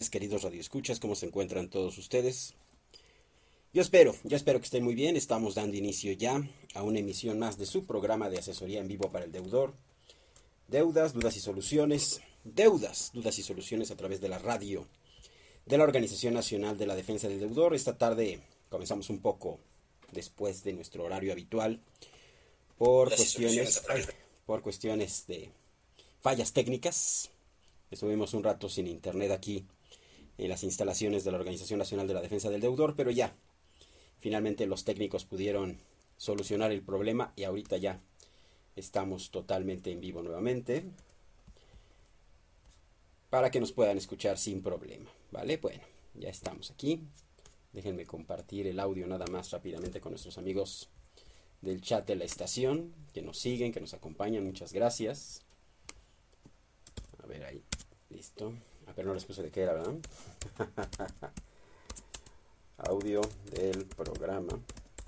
oyentes, queridos radioescuchas, ¿cómo se encuentran todos ustedes? Yo espero que estén muy bien. Estamos dando inicio ya a una emisión más de su programa de asesoría en vivo para el deudor. Deudas, dudas y soluciones. Dudas y soluciones a través de la radio de la Organización Nacional de la Defensa del Deudor. Esta tarde comenzamos un poco después de nuestro horario habitual por cuestiones de fallas técnicas. Estuvimos un rato sin internet aquí en las instalaciones de la Organización Nacional de la Defensa del Deudor, pero ya, finalmente los técnicos pudieron solucionar el problema y ahorita ya estamos totalmente en vivo nuevamente para que nos puedan escuchar sin problema, ¿vale? Bueno, ya estamos aquí. Déjenme compartir el audio nada más rápidamente con nuestros amigos del chat de la estación, que nos siguen, que nos acompañan. Muchas gracias. A ver ahí, listo. Pero no les puse de qué era, ¿verdad? Audio del programa.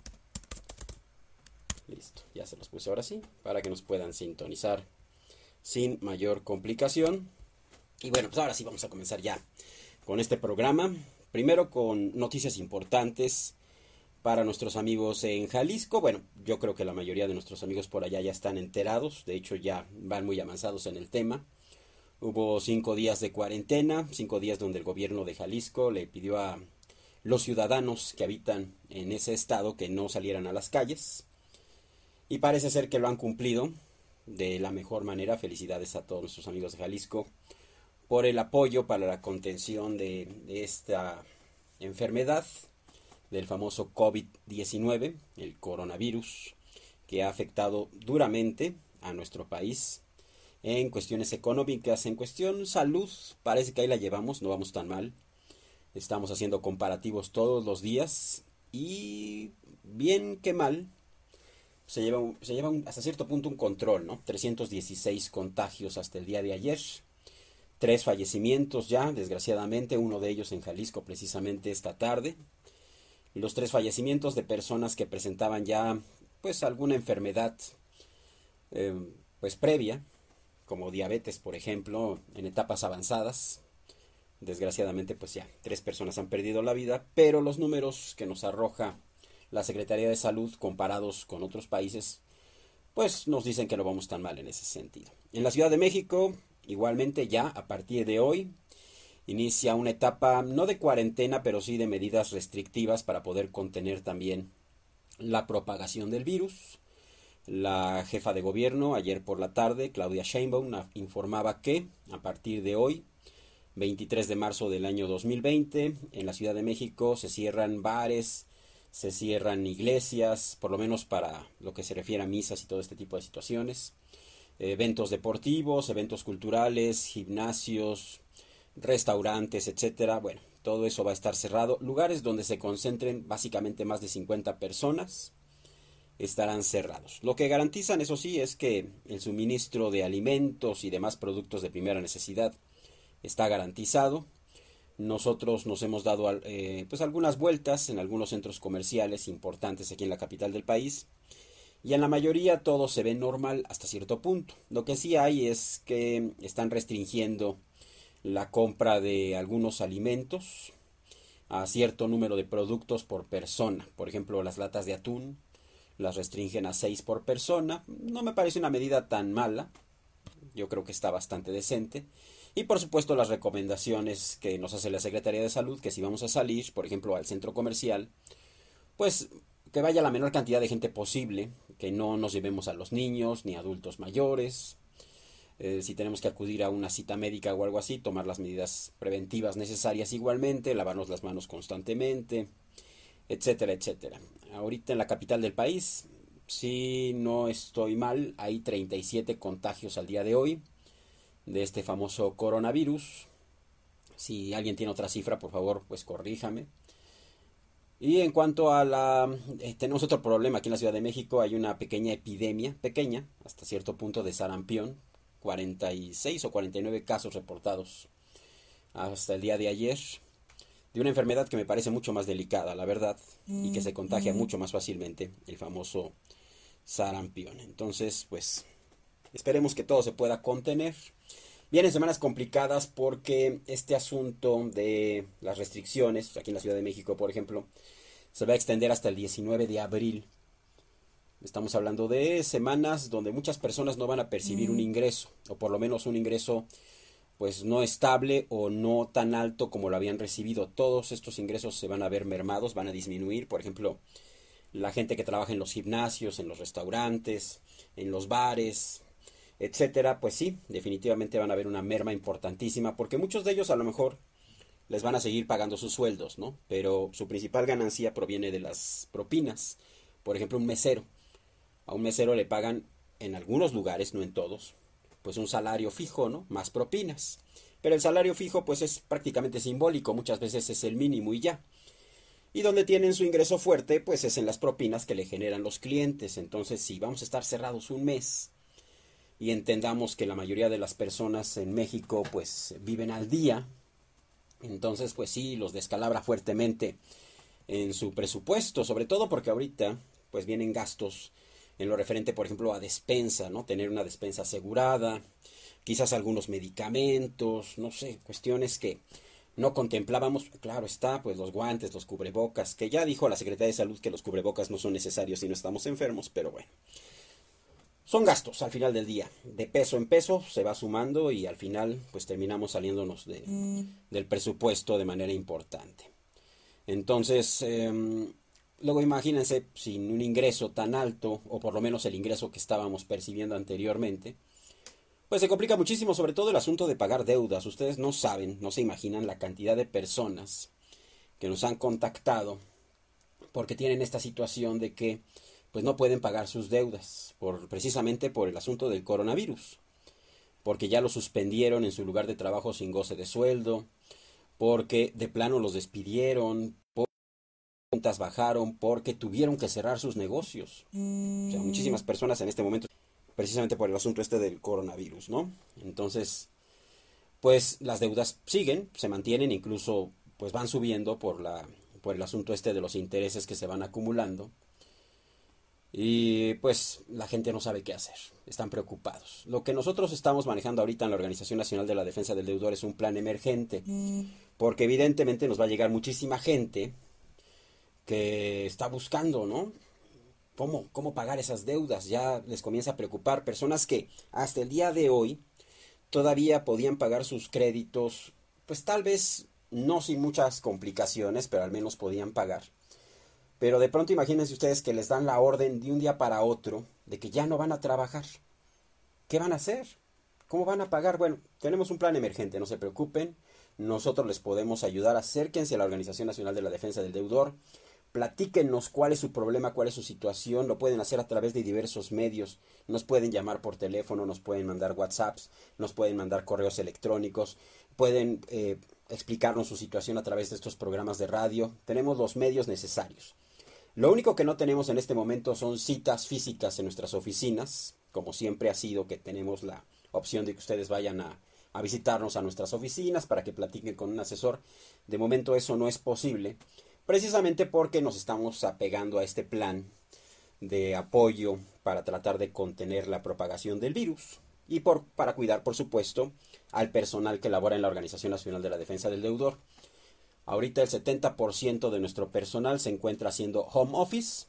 Listo, ya se los puse ahora sí, para que nos puedan sintonizar sin mayor complicación. Y bueno, pues ahora sí vamos a comenzar ya con este programa. Primero con noticias importantes para nuestros amigos en Jalisco. Bueno, yo creo que la mayoría de nuestros amigos por allá ya están enterados. De hecho, ya van muy avanzados en el tema. Hubo 5 días de cuarentena, 5 días donde el gobierno de Jalisco le pidió a los ciudadanos que habitan en ese estado que no salieran a las calles. Y parece ser que lo han cumplido de la mejor manera. Felicidades a todos nuestros amigos de Jalisco por el apoyo para la contención de esta enfermedad, del famoso COVID-19, el coronavirus, que ha afectado duramente a nuestro país en cuestiones económicas, en cuestión salud. Parece que ahí la llevamos, no vamos tan mal. Estamos haciendo comparativos todos los días y bien que mal se lleva hasta cierto punto un control, ¿no? 316 contagios hasta el día de ayer. 3 fallecimientos ya, desgraciadamente, uno de ellos en Jalisco precisamente esta tarde. Los 3 fallecimientos de personas que presentaban ya pues alguna enfermedad pues previa, como diabetes, por ejemplo, en etapas avanzadas. Desgraciadamente pues ya 3 personas han perdido la vida, pero los números que nos arroja la Secretaría de Salud comparados con otros países pues nos dicen que no vamos tan mal en ese sentido. En la Ciudad de México, igualmente ya a partir de hoy, inicia una etapa no de cuarentena, pero sí de medidas restrictivas para poder contener también la propagación del virus. La jefa de gobierno, ayer por la tarde, Claudia Sheinbaum, informaba que a partir de hoy, 23 de marzo del año 2020, en la Ciudad de México se cierran bares, se cierran iglesias, por lo menos para lo que se refiere a misas y todo este tipo de situaciones. Eventos deportivos, eventos culturales, gimnasios, restaurantes, etcétera. Bueno, todo eso va a estar cerrado. Lugares donde se concentren básicamente más de 50 personas estarán cerrados. Lo que garantizan, eso sí, es que el suministro de alimentos y demás productos de primera necesidad está garantizado. Nosotros nos hemos dado pues algunas vueltas en algunos centros comerciales importantes aquí en la capital del país y en la mayoría todo se ve normal hasta cierto punto. Lo que sí hay es que están restringiendo la compra de algunos alimentos a cierto número de productos por persona. Por ejemplo, las latas de atún las restringen a 6 por persona. No me parece una medida tan mala. Yo creo que está bastante decente. Y por supuesto las recomendaciones que nos hace la Secretaría de Salud, que si vamos a salir, por ejemplo, al centro comercial, pues que vaya la menor cantidad de gente posible, que no nos llevemos a los niños ni adultos mayores. Si tenemos que acudir a una cita médica o algo así, tomar las medidas preventivas necesarias igualmente, lavarnos las manos constantemente, etcétera, etcétera. Ahorita en la capital del país, si no estoy mal, hay 37 contagios al día de hoy de este famoso coronavirus. Si alguien tiene otra cifra, por favor, pues corríjame. Y en cuanto a tenemos otro problema aquí en la Ciudad de México. Hay una pequeña epidemia, pequeña, hasta cierto punto, de sarampión. 46 o 49 casos reportados hasta el día de ayer. De una enfermedad que me parece mucho más delicada, la verdad, y que se contagia mucho más fácilmente, el famoso sarampión. Entonces, pues, esperemos que todo se pueda contener Vienen semanas complicadas porque este asunto de las restricciones, aquí en la Ciudad de México, por ejemplo, se va a extender hasta el 19 de abril. Estamos hablando de semanas donde muchas personas no van a percibir un ingreso, o por lo menos un ingreso pues no estable o no tan alto como lo habían recibido. Todos estos ingresos se van a ver mermados, van a disminuir. Por ejemplo, la gente que trabaja en los gimnasios, en los restaurantes, en los bares, etcétera, pues sí, definitivamente van a haber una merma importantísima, porque muchos de ellos a lo mejor les van a seguir pagando sus sueldos, ¿no? Pero su principal ganancia proviene de las propinas. Por ejemplo, un mesero. A un mesero le pagan en algunos lugares, no en todos, pues un salario fijo, ¿no? Más propinas. Pero el salario fijo pues es prácticamente simbólico, muchas veces es el mínimo y ya. Y donde tienen su ingreso fuerte pues es en las propinas que le generan los clientes. Entonces si vamos a estar cerrados un mes y entendamos que la mayoría de las personas en México pues viven al día, entonces pues sí, los descalabra fuertemente en su presupuesto, sobre todo porque ahorita pues vienen gastos en lo referente, por ejemplo, a despensa, ¿no? Tener una despensa asegurada, quizás algunos medicamentos, no sé, cuestiones que no contemplábamos. Claro está, pues los guantes, los cubrebocas, que ya dijo la Secretaría de Salud que los cubrebocas no son necesarios si no estamos enfermos, pero bueno. Son gastos al final del día, de peso en peso se va sumando y al final pues terminamos saliéndonos del presupuesto de manera importante. Entonces, luego imagínense sin un ingreso tan alto, o por lo menos el ingreso que estábamos percibiendo anteriormente, pues se complica muchísimo, sobre todo el asunto de pagar deudas. Ustedes no saben, no se imaginan la cantidad de personas que nos han contactado porque tienen esta situación de que pues no pueden pagar sus deudas, precisamente por el asunto del coronavirus, porque ya lo suspendieron en su lugar de trabajo sin goce de sueldo, porque de plano los despidieron, ventas bajaron, porque tuvieron que cerrar sus negocios. O sea, muchísimas personas en este momento, precisamente por el asunto este del coronavirus, ¿no? Entonces, pues las deudas siguen, se mantienen, incluso pues van subiendo por el asunto este de los intereses que se van acumulando. Y pues la gente no sabe qué hacer, están preocupados. Lo que nosotros estamos manejando ahorita en la Organización Nacional de la Defensa del Deudor es un plan emergente, porque evidentemente nos va a llegar muchísima gente que está buscando, ¿no? ¿Cómo pagar esas deudas? Ya les comienza a preocupar. Personas que hasta el día de hoy todavía podían pagar sus créditos, pues tal vez no sin muchas complicaciones, pero al menos podían pagar. Pero de pronto imagínense ustedes que les dan la orden de un día para otro de que ya no van a trabajar. ¿Qué van a hacer? ¿Cómo van a pagar? Bueno, tenemos un plan emergente, no se preocupen. Nosotros les podemos ayudar. Acérquense a la Organización Nacional de la Defensa del Deudor. Platíquenos cuál es su problema, cuál es su situación. Lo pueden hacer a través de diversos medios. Nos pueden llamar por teléfono, nos pueden mandar WhatsApps, nos pueden mandar correos electrónicos, pueden explicarnos su situación a través de estos programas de radio. Tenemos los medios necesarios. Lo único que no tenemos en este momento son citas físicas en nuestras oficinas, como siempre ha sido que tenemos la opción de que ustedes vayan a visitarnos a nuestras oficinas para que platiquen con un asesor. De momento eso no es posible, precisamente porque nos estamos apegando a este plan de apoyo para tratar de contener la propagación del virus y para cuidar, por supuesto, al personal que labora en la Organización Nacional de la Defensa del Deudor. Ahorita el 70% de nuestro personal se encuentra haciendo home office,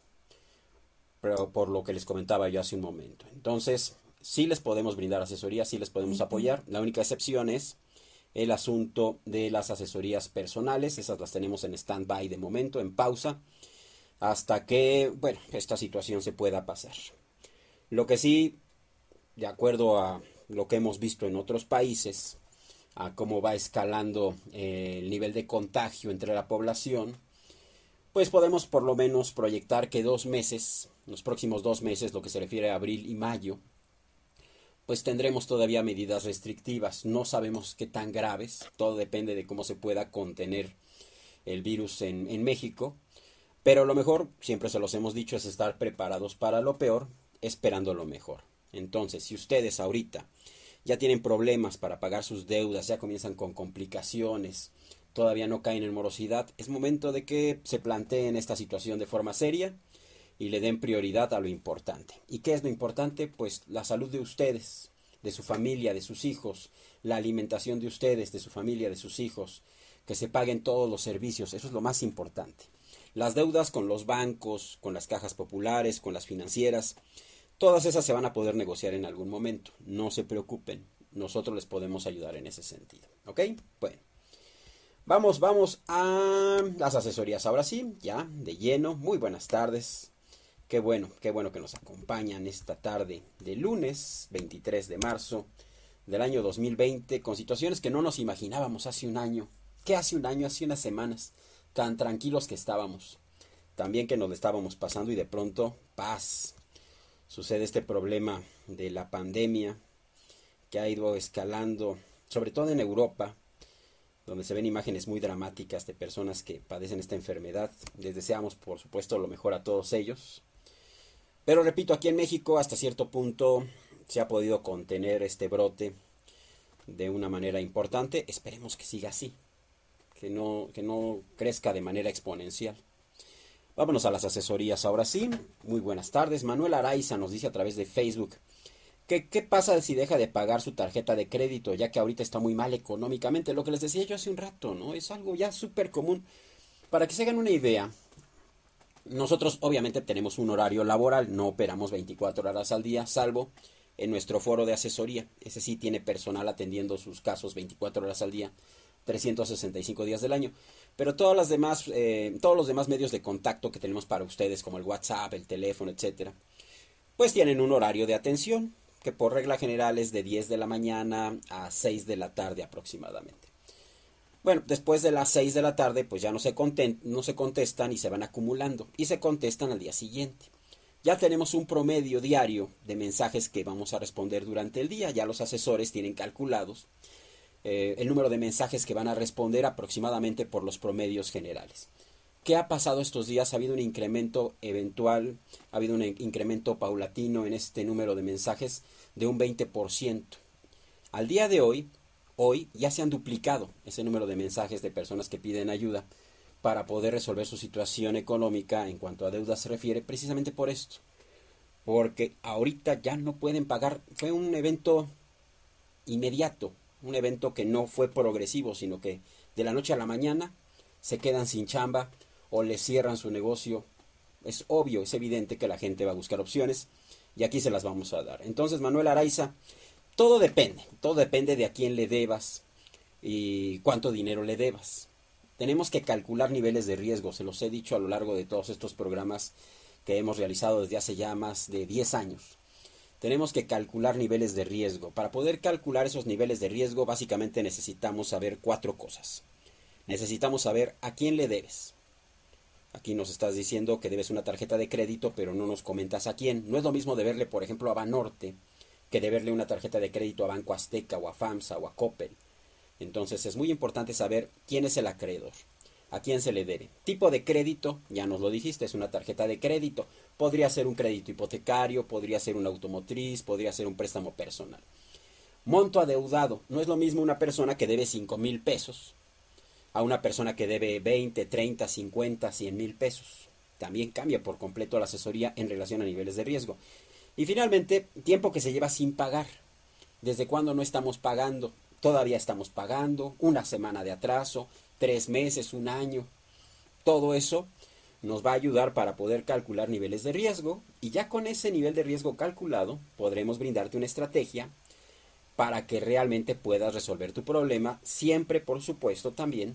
pero por lo que les comentaba yo hace un momento. Entonces, sí les podemos brindar asesoría, sí les podemos apoyar. La única excepción es el asunto de las asesorías personales. Esas las tenemos en stand-by de momento, en pausa, hasta que, bueno, esta situación se pueda pasar. Lo que sí, de acuerdo a lo que hemos visto en otros países, a cómo va escalando el nivel de contagio entre la población, pues podemos por lo menos proyectar que 2 meses, los próximos 2 meses, lo que se refiere a abril y mayo, pues tendremos todavía medidas restrictivas. No sabemos qué tan graves, todo depende de cómo se pueda contener el virus en México, pero lo mejor, siempre se los hemos dicho, es estar preparados para lo peor, esperando lo mejor. Entonces, si ustedes ahorita ya tienen problemas para pagar sus deudas, ya comienzan con complicaciones, todavía no caen en morosidad, es momento de que se planteen esta situación de forma seria y le den prioridad a lo importante. ¿Y qué es lo importante? Pues la salud de ustedes, de su familia, de sus hijos, la alimentación de ustedes, de su familia, de sus hijos, que se paguen todos los servicios, eso es lo más importante. Las deudas con los bancos, con las cajas populares, con las financieras, todas esas se van a poder negociar en algún momento, no se preocupen, nosotros les podemos ayudar en ese sentido, ¿ok? Bueno, vamos a las asesorías ahora sí, ya, de lleno, muy buenas tardes. Qué bueno que nos acompañan esta tarde de lunes 23 de marzo del año 2020 con situaciones que no nos imaginábamos hace un año. ¿Qué hace un año? Hace unas semanas. Tan tranquilos que estábamos. También que nos lo estábamos pasando y de pronto, paz. Sucede este problema de la pandemia que ha ido escalando, sobre todo en Europa, donde se ven imágenes muy dramáticas de personas que padecen esta enfermedad. Les deseamos, por supuesto, lo mejor a todos ellos. Pero repito, aquí en México hasta cierto punto se ha podido contener este brote de una manera importante. Esperemos que siga así, que no crezca de manera exponencial. Vámonos a las asesorías ahora sí. Muy buenas tardes. Manuel Araiza nos dice a través de Facebook ¿qué pasa si deja de pagar su tarjeta de crédito, ya que ahorita está muy mal económicamente? Lo que les decía yo hace un rato, ¿no? Es algo ya súper común. Para que se hagan una idea, nosotros obviamente tenemos un horario laboral, no operamos 24 horas al día, salvo en nuestro foro de asesoría. Ese sí tiene personal atendiendo sus casos 24 horas al día, 365 días del año. Pero todos los demás medios de contacto que tenemos para ustedes, como el WhatsApp, el teléfono, etcétera, pues tienen un horario de atención que por regla general es de 10 de la mañana a 6 de la tarde aproximadamente. Bueno, después de las 6 de la tarde, pues ya no se contestan y se van acumulando. Y se contestan al día siguiente. Ya tenemos un promedio diario de mensajes que vamos a responder durante el día. Ya los asesores tienen calculados el número de mensajes que van a responder aproximadamente por los promedios generales. ¿Qué ha pasado estos días? Ha habido un incremento eventual, ha habido un incremento paulatino en este número de mensajes de un 20%. Al día de hoy ya se han duplicado ese número de mensajes de personas que piden ayuda para poder resolver su situación económica en cuanto a deuda se refiere, precisamente por esto. Porque ahorita ya no pueden pagar. Fue un evento inmediato, un evento que no fue progresivo, sino que de la noche a la mañana se quedan sin chamba o les cierran su negocio. Es obvio, es evidente que la gente va a buscar opciones y aquí se las vamos a dar. Entonces, Manuel Araiza, todo depende de a quién le debas y cuánto dinero le debas. Tenemos que calcular niveles de riesgo, se los he dicho a lo largo de todos estos programas que hemos realizado desde hace ya más de 10 años. Tenemos que calcular niveles de riesgo. Para poder calcular esos niveles de riesgo, básicamente necesitamos saber 4 cosas. Necesitamos saber a quién le debes. Aquí nos estás diciendo que debes una tarjeta de crédito, pero no nos comentas a quién. No es lo mismo deberle, por ejemplo, a Banorte, que deberle una tarjeta de crédito a Banco Azteca o a FAMSA o a Coppel. Entonces es muy importante saber quién es el acreedor, a quién se le debe. Tipo de crédito, ya nos lo dijiste, es una tarjeta de crédito. Podría ser un crédito hipotecario, podría ser una automotriz, podría ser un préstamo personal. Monto adeudado, no es lo mismo una persona que debe 5,000 pesos a una persona que debe 20, 30, 50, 100 mil pesos. También cambia por completo la asesoría en relación a niveles de riesgo. Y finalmente, tiempo que se lleva sin pagar. ¿Desde cuándo no estamos pagando? Todavía estamos pagando, una semana de atraso, 3 meses, un año. Todo eso nos va a ayudar para poder calcular niveles de riesgo y ya con ese nivel de riesgo calculado podremos brindarte una estrategia para que realmente puedas resolver tu problema, siempre por supuesto también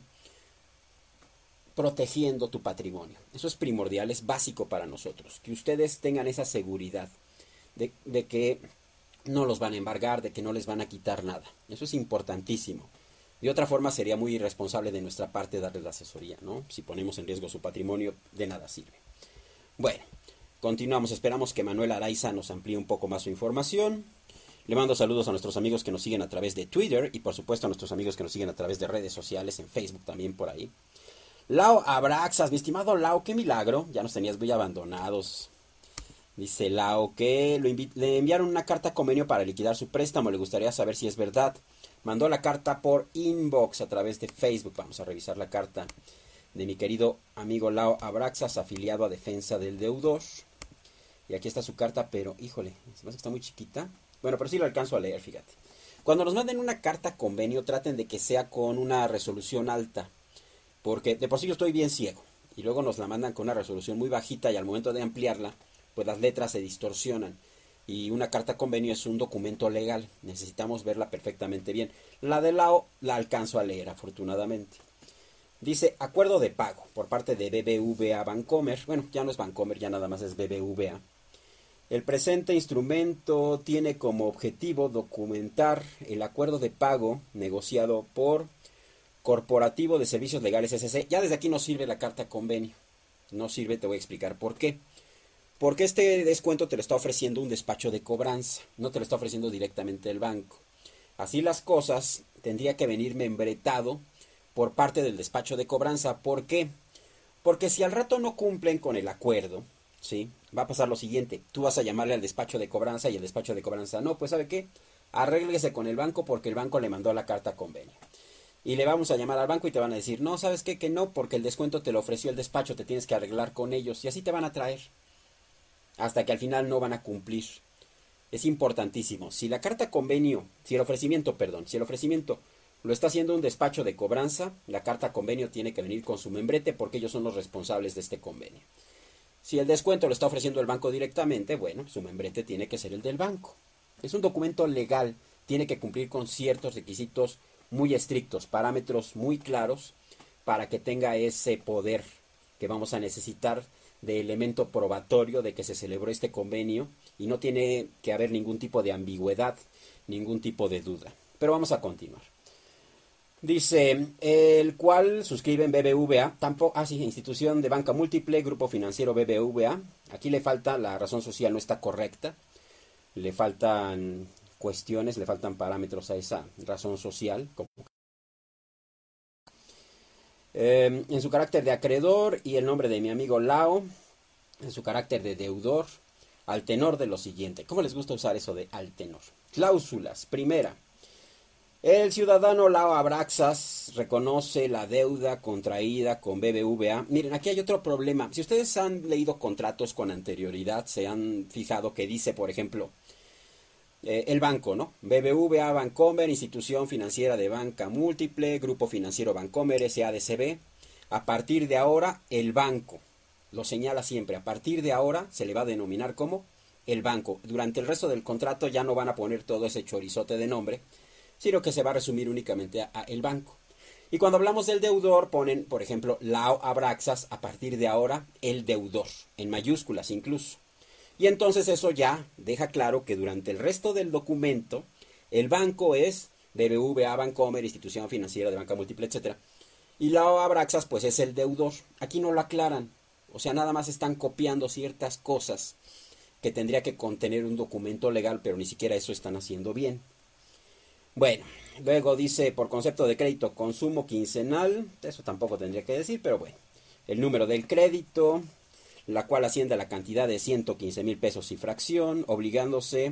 protegiendo tu patrimonio. Eso es primordial, es básico para nosotros, que ustedes tengan esa seguridad de que no los van a embargar, de que no les van a quitar nada. Eso es importantísimo. De otra forma sería muy irresponsable de nuestra parte darles la asesoría, ¿no? Si ponemos en riesgo su patrimonio, de nada sirve. Bueno, continuamos. Esperamos que Manuel Araiza nos amplíe un poco más su información. Le mando saludos a nuestros amigos que nos siguen a través de Twitter y por supuesto a nuestros amigos que nos siguen a través de redes sociales, en Facebook también por ahí. Lau Abraxas, mi estimado Lau, qué milagro, ya nos tenías muy abandonados. Dice Lau que le enviaron una carta convenio para liquidar su préstamo, le gustaría saber si es verdad. Mandó la carta por inbox a través de Facebook. Vamos a revisar la carta de mi querido amigo Lau Abraxas, afiliado a Defensa del Deudor. Y aquí está su carta, pero híjole, se me hace que está muy chiquita. Bueno, pero sí lo alcanzo a leer, fíjate. Cuando nos manden una carta convenio, traten de que sea con una resolución alta, porque de por sí yo estoy bien ciego, y luego nos la mandan con una resolución muy bajita y al momento de ampliarla, pues las letras se distorsionan. Y una carta convenio es un documento legal, necesitamos verla perfectamente bien. La de Lao la alcanzo a leer, afortunadamente. Dice acuerdo de pago por parte de BBVA Bancomer. Bueno, ya no es Bancomer, ya nada más es BBVA. El presente instrumento tiene como objetivo documentar el acuerdo de pago negociado por Corporativo de Servicios Legales SC. Ya desde aquí no sirve la carta convenio. No sirve, te voy a explicar por qué. Porque este descuento te lo está ofreciendo un despacho de cobranza, no te lo está ofreciendo directamente el banco. Así las cosas, tendría que venir membretado por parte del despacho de cobranza. ¿Por qué? Porque si al rato no cumplen con el acuerdo, ¿sí? Va a pasar lo siguiente. Tú vas a llamarle al despacho de cobranza y el despacho de cobranza, no, pues ¿sabe qué? Arréglese con el banco porque el banco le mandó la carta convenio. Y le vamos a llamar al banco y te van a decir, no, ¿sabes qué? Que no, porque el descuento te lo ofreció el despacho, te tienes que arreglar con ellos. Y así te van a traer. Hasta que al final no van a cumplir. Es importantísimo. Si la carta convenio, si el ofrecimiento lo está haciendo un despacho de cobranza, la carta convenio tiene que venir con su membrete porque ellos son los responsables de este convenio. Si el descuento lo está ofreciendo el banco directamente, bueno, su membrete tiene que ser el del banco. Es un documento legal, tiene que cumplir con ciertos requisitos muy estrictos, parámetros muy claros para que tenga ese poder que vamos a necesitar de elemento probatorio de que se celebró este convenio y no tiene que haber ningún tipo de ambigüedad, ningún tipo de duda. Pero vamos a continuar. Dice, el cual suscriben BBVA, institución de banca múltiple, grupo financiero BBVA. Aquí le falta, la razón social no está correcta, le faltan cuestiones, le faltan parámetros a esa razón social. En su carácter de acreedor y el nombre de mi amigo Lao, en su carácter de deudor, al tenor de lo siguiente. ¿Cómo les gusta usar eso de al tenor? Cláusulas. Primera, el ciudadano Lao Abraxas reconoce la deuda contraída con BBVA. Miren, aquí hay otro problema. Si ustedes han leído contratos con anterioridad, se han fijado que dice, por ejemplo, el banco, ¿no? BBVA Bancomer, institución financiera de banca múltiple, grupo financiero Bancomer, SADCB. A partir de ahora, el banco. Lo señala siempre. A partir de ahora se le va a denominar como el banco. Durante el resto del contrato ya no van a poner todo ese chorizote de nombre, sino que se va a resumir únicamente a el banco. Y cuando hablamos del deudor ponen, por ejemplo, Lao Abraxas, a partir de ahora, el deudor, en mayúsculas incluso. Y entonces eso ya deja claro que durante el resto del documento, el banco es BBVA Bancomer, institución financiera de banca múltiple, etc. Y Lao Abraxas, pues es el deudor. Aquí no lo aclaran. O sea, nada más están copiando ciertas cosas que tendría que contener un documento legal, pero ni siquiera eso están haciendo bien. Bueno, luego dice por concepto de crédito consumo quincenal, eso tampoco tendría que decir, pero bueno. El número del crédito, la cual asciende a la cantidad de 115,000 pesos y fracción, obligándose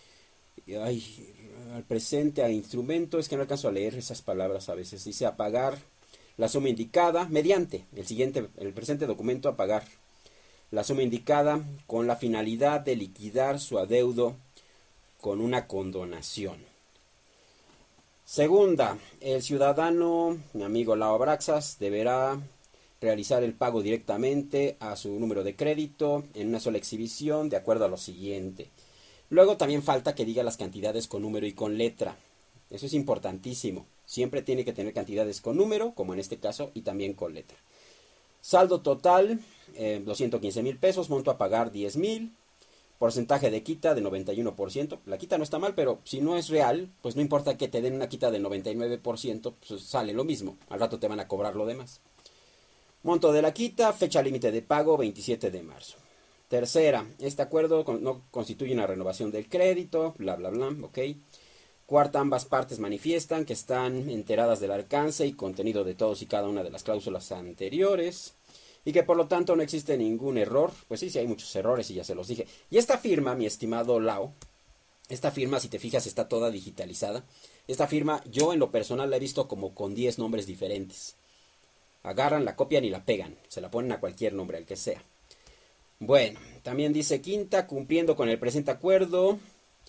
al presente a instrumento, es que no alcanzo a leer esas palabras a veces, dice a pagar la suma indicada mediante el presente documento a pagar la suma indicada con la finalidad de liquidar su adeudo con una condonación. Segunda, el ciudadano, mi amigo Lao Abraxas, deberá realizar el pago directamente a su número de crédito en una sola exhibición de acuerdo a lo siguiente. Luego también falta que diga las cantidades con número y con letra. Eso es importantísimo. Siempre tiene que tener cantidades con número, como en este caso, y también con letra. Saldo total, 215,000 pesos, monto a pagar 10,000. Porcentaje de quita de 91%. La quita no está mal, pero si no es real, pues no importa que te den una quita del 99%, pues sale lo mismo. Al rato te van a cobrar lo demás. Monto de la quita, fecha límite de pago 27 de marzo. Tercera, este acuerdo no constituye una renovación del crédito, bla, bla, bla, ok. Cuarta, ambas partes manifiestan que están enteradas del alcance y contenido de todos y cada una de las cláusulas anteriores y que por lo tanto no existe ningún error. Pues sí, hay muchos errores y ya se los dije. Y esta firma, mi estimado Lao, esta firma, si te fijas, está toda digitalizada. Esta firma, yo en lo personal la he visto como con 10 nombres diferentes. Agarran, la copian y la pegan. Se la ponen a cualquier nombre, al que sea. Bueno, también dice quinta, cumpliendo con el presente acuerdo,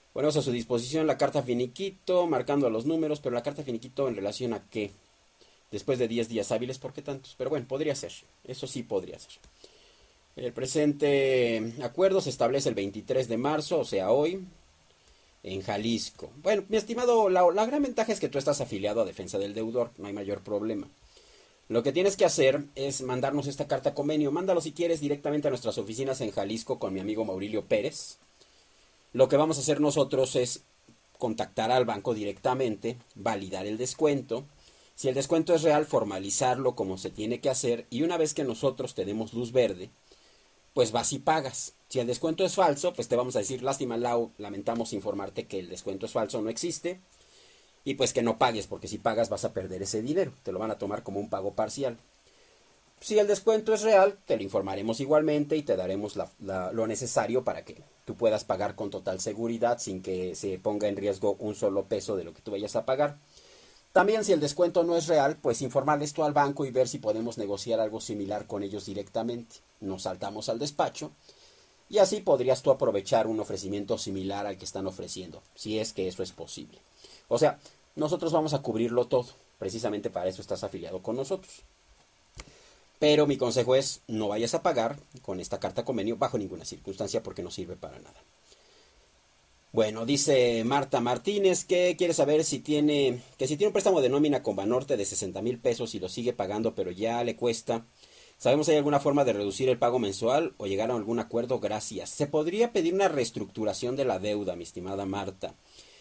Ponemos a su disposición la carta finiquito, marcando los números, pero la carta finiquito en relación a qué. Después de 10 días hábiles, ¿por qué tantos? Pero bueno, podría ser. Eso sí podría ser. El presente acuerdo se establece el 23 de marzo, o sea, hoy, en Jalisco. Bueno, mi estimado, la gran ventaja es que tú estás afiliado a Defensa del Deudor, no hay mayor problema. Lo que tienes que hacer es mandarnos esta carta convenio. Mándalo si quieres directamente a nuestras oficinas en Jalisco con mi amigo Maurilio Pérez. Lo que vamos a hacer nosotros es contactar al banco directamente, validar el descuento. Si el descuento es real, formalizarlo como se tiene que hacer, y una vez que nosotros te demos luz verde, pues vas y pagas. Si el descuento es falso, pues te vamos a decir: lástima, Lau, lamentamos informarte que el descuento es falso, no existe, y pues que no pagues, porque si pagas vas a perder ese dinero, te lo van a tomar como un pago parcial. Si el descuento es real, te lo informaremos igualmente y te daremos lo necesario para que tú puedas pagar con total seguridad sin que se ponga en riesgo un solo peso de lo que tú vayas a pagar. También, si el descuento no es real, pues informar esto al banco y ver si podemos negociar algo similar con ellos directamente. Nos saltamos al despacho y así podrías tú aprovechar un ofrecimiento similar al que están ofreciendo, si es que eso es posible. O sea, nosotros vamos a cubrirlo todo, precisamente para eso estás afiliado con nosotros. Pero mi consejo es: no vayas a pagar con esta carta convenio bajo ninguna circunstancia, porque no sirve para nada. Bueno, dice Marta Martínez que quiere saber si tiene un préstamo de nómina con Banorte de 60,000 pesos y lo sigue pagando, pero ya le cuesta. ¿Sabemos si hay alguna forma de reducir el pago mensual o llegar a algún acuerdo? Gracias. Se podría pedir una reestructuración de la deuda, mi estimada Marta.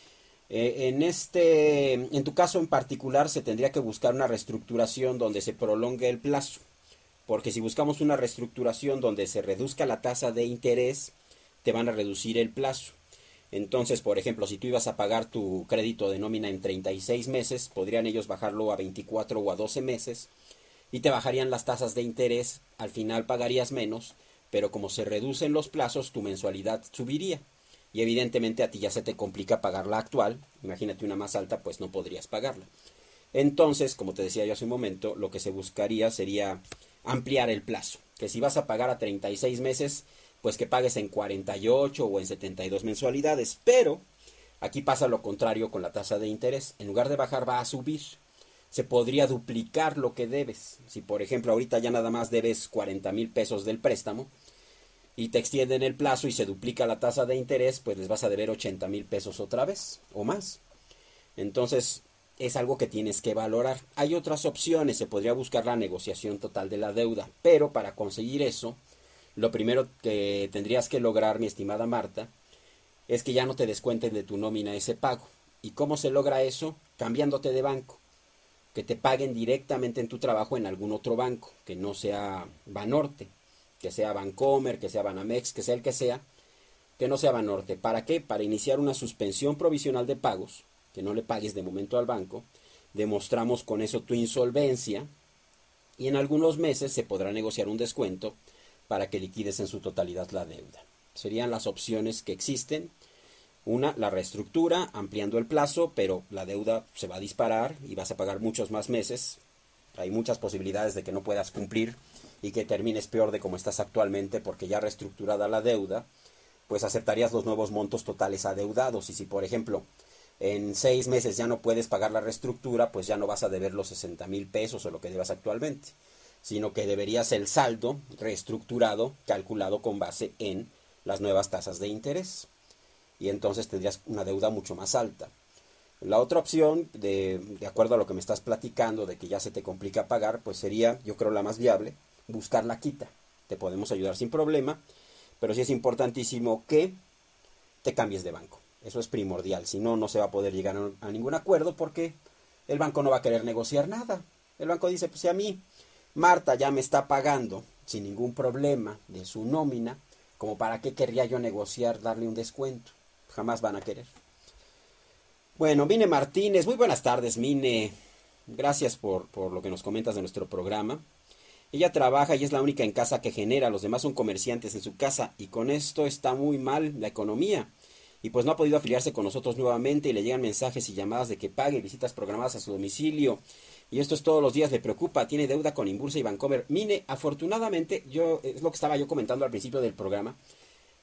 En tu caso en particular, se tendría que buscar una reestructuración donde se prolongue el plazo, porque si buscamos una reestructuración donde se reduzca la tasa de interés, te van a reducir el plazo. Entonces, por ejemplo, si tú ibas a pagar tu crédito de nómina en 36 meses, podrían ellos bajarlo a 24 o a 12 meses y te bajarían las tasas de interés. Al final pagarías menos, pero como se reducen los plazos, tu mensualidad subiría. Y evidentemente a ti ya se te complica pagar la actual. Imagínate una más alta, pues no podrías pagarla. Entonces, como te decía yo hace un momento, lo que se buscaría sería ampliar el plazo. Que si vas a pagar a 36 meses, pues que pagues en 48 o en 72 mensualidades. Pero aquí pasa lo contrario con la tasa de interés. En lugar de bajar, va a subir. Se podría duplicar lo que debes. Si por ejemplo ahorita ya nada más debes 40,000 pesos del préstamo y te extienden el plazo y se duplica la tasa de interés, pues les vas a deber 80,000 pesos otra vez o más. Entonces es algo que tienes que valorar. Hay otras opciones. Se podría buscar la negociación total de la deuda, pero para conseguir eso, lo primero que tendrías que lograr, mi estimada Marta, es que ya no te descuenten de tu nómina ese pago. ¿Y cómo se logra eso? Cambiándote de banco. Que te paguen directamente en tu trabajo en algún otro banco, que no sea Banorte, que sea Bancomer, que sea Banamex, que sea el que no sea Banorte. ¿Para qué? Para iniciar una suspensión provisional de pagos, que no le pagues de momento al banco, demostramos con eso tu insolvencia y en algunos meses se podrá negociar un descuento para que liquides en su totalidad la deuda. Serían las opciones que existen. Una, la reestructura, ampliando el plazo, pero la deuda se va a disparar y vas a pagar muchos más meses. Hay muchas posibilidades de que no puedas cumplir y que termines peor de como estás actualmente, porque ya reestructurada la deuda, pues aceptarías los nuevos montos totales adeudados. Y si, por ejemplo, en 6 meses ya no puedes pagar la reestructura, pues ya no vas a deber los 60,000 pesos o lo que debas actualmente, sino que deberías el saldo reestructurado, calculado con base en las nuevas tasas de interés. Y entonces tendrías una deuda mucho más alta. La otra opción, de acuerdo a lo que me estás platicando, de que ya se te complica pagar, pues sería, yo creo, la más viable, buscar la quita. Te podemos ayudar sin problema, pero sí es importantísimo que te cambies de banco. Eso es primordial, si no, no se va a poder llegar a ningún acuerdo, porque el banco no va a querer negociar nada. El banco dice: pues si a mí Marta ya me está pagando sin ningún problema de su nómina, como para qué querría yo negociar, darle un descuento. Jamás van a querer. Bueno, Mine Martínez, muy buenas tardes, Mine. Gracias por lo que nos comentas de nuestro programa. Ella trabaja y es la única en casa que genera. Los demás son comerciantes en su casa y con esto está muy mal la economía. Y pues no ha podido afiliarse con nosotros nuevamente y le llegan mensajes y llamadas de que pague visitas programadas a su domicilio. Y esto es todos los días, le preocupa, tiene deuda con Inbursa y Bancomer. Mine, afortunadamente, es lo que estaba yo comentando al principio del programa.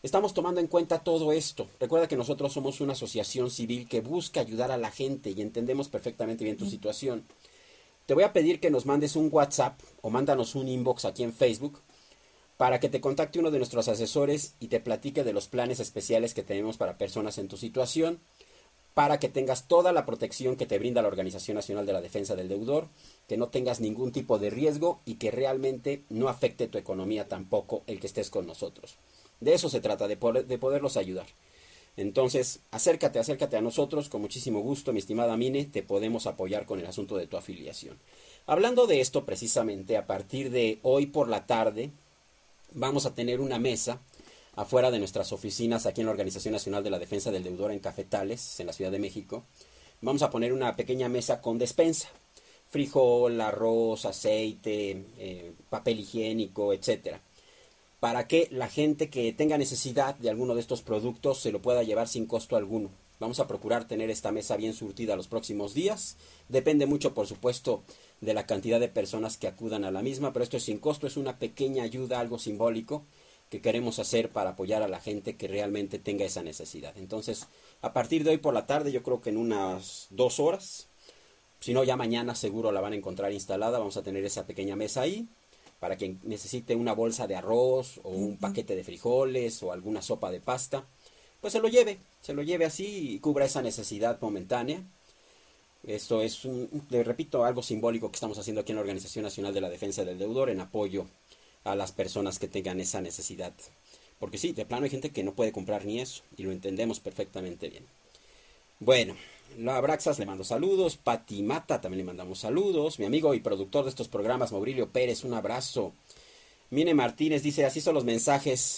estamos tomando en cuenta todo esto. Recuerda que nosotros somos una asociación civil que busca ayudar a la gente y entendemos perfectamente bien tu situación. Te voy a pedir que nos mandes un WhatsApp o mándanos un inbox aquí en Facebook para que te contacte uno de nuestros asesores y te platique de los planes especiales que tenemos para personas en tu situación, para que tengas toda la protección que te brinda la Organización Nacional de la Defensa del Deudor, que no tengas ningún tipo de riesgo y que realmente no afecte tu economía tampoco el que estés con nosotros. De eso se trata, de poderlos ayudar. Entonces, acércate a nosotros, con muchísimo gusto, mi estimada Mine, te podemos apoyar con el asunto de tu afiliación. Hablando de esto, precisamente, a partir de hoy por la tarde, vamos a tener una mesa afuera de nuestras oficinas aquí en la Organización Nacional de la Defensa del Deudor en Cafetales, en la Ciudad de México. Vamos a poner una pequeña mesa con despensa, frijol, arroz, aceite, papel higiénico, etcétera, para que la gente que tenga necesidad de alguno de estos productos se lo pueda llevar sin costo alguno. Vamos a procurar tener esta mesa bien surtida los próximos días. Depende mucho, por supuesto, de la cantidad de personas que acudan a la misma, pero esto es sin costo, es una pequeña ayuda, algo simbólico que queremos hacer para apoyar a la gente que realmente tenga esa necesidad. Entonces, a partir de hoy por la tarde, yo creo que en unas 2 horas, si no ya mañana seguro la van a encontrar instalada, vamos a tener esa pequeña mesa ahí, para quien necesite una bolsa de arroz o un paquete de frijoles o alguna sopa de pasta, pues se lo lleve así y cubra esa necesidad momentánea. Esto es, le repito, algo simbólico que estamos haciendo aquí en la Organización Nacional de la Defensa del Deudor en apoyo a las personas que tengan esa necesidad. Porque sí, de plano hay gente que no puede comprar ni eso y lo entendemos perfectamente bien. Bueno, la Abraxas le mando saludos, Pati Mata también le mandamos saludos, mi amigo y productor de estos programas, Maurilio Pérez, un abrazo. Mine Martínez dice, así son los mensajes,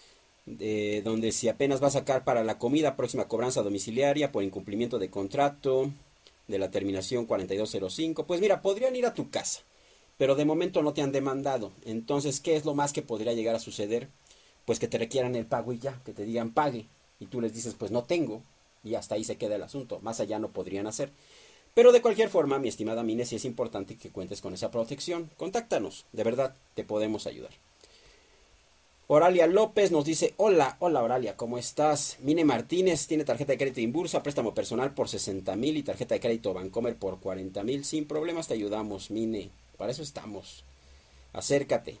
donde si apenas va a sacar para la comida, próxima cobranza domiciliaria por incumplimiento de contrato, de la terminación 4205, pues mira, podrían ir a tu casa, pero de momento no te han demandado. Entonces, ¿qué es lo más que podría llegar a suceder? Pues que te requieran el pago y ya, que te digan pague, y tú les dices, pues no tengo, y hasta ahí se queda el asunto, más allá no podrían hacer. Pero de cualquier forma, mi estimada Mine, sí es importante que cuentes con esa protección. Contáctanos, de verdad, te podemos ayudar. Oralia López nos dice, hola Oralia, ¿cómo estás? Mine Martínez tiene tarjeta de crédito Inbursa, préstamo personal por 60,000 y tarjeta de crédito Bancomer por 40,000. Sin problemas te ayudamos, Mine, para eso estamos. Acércate.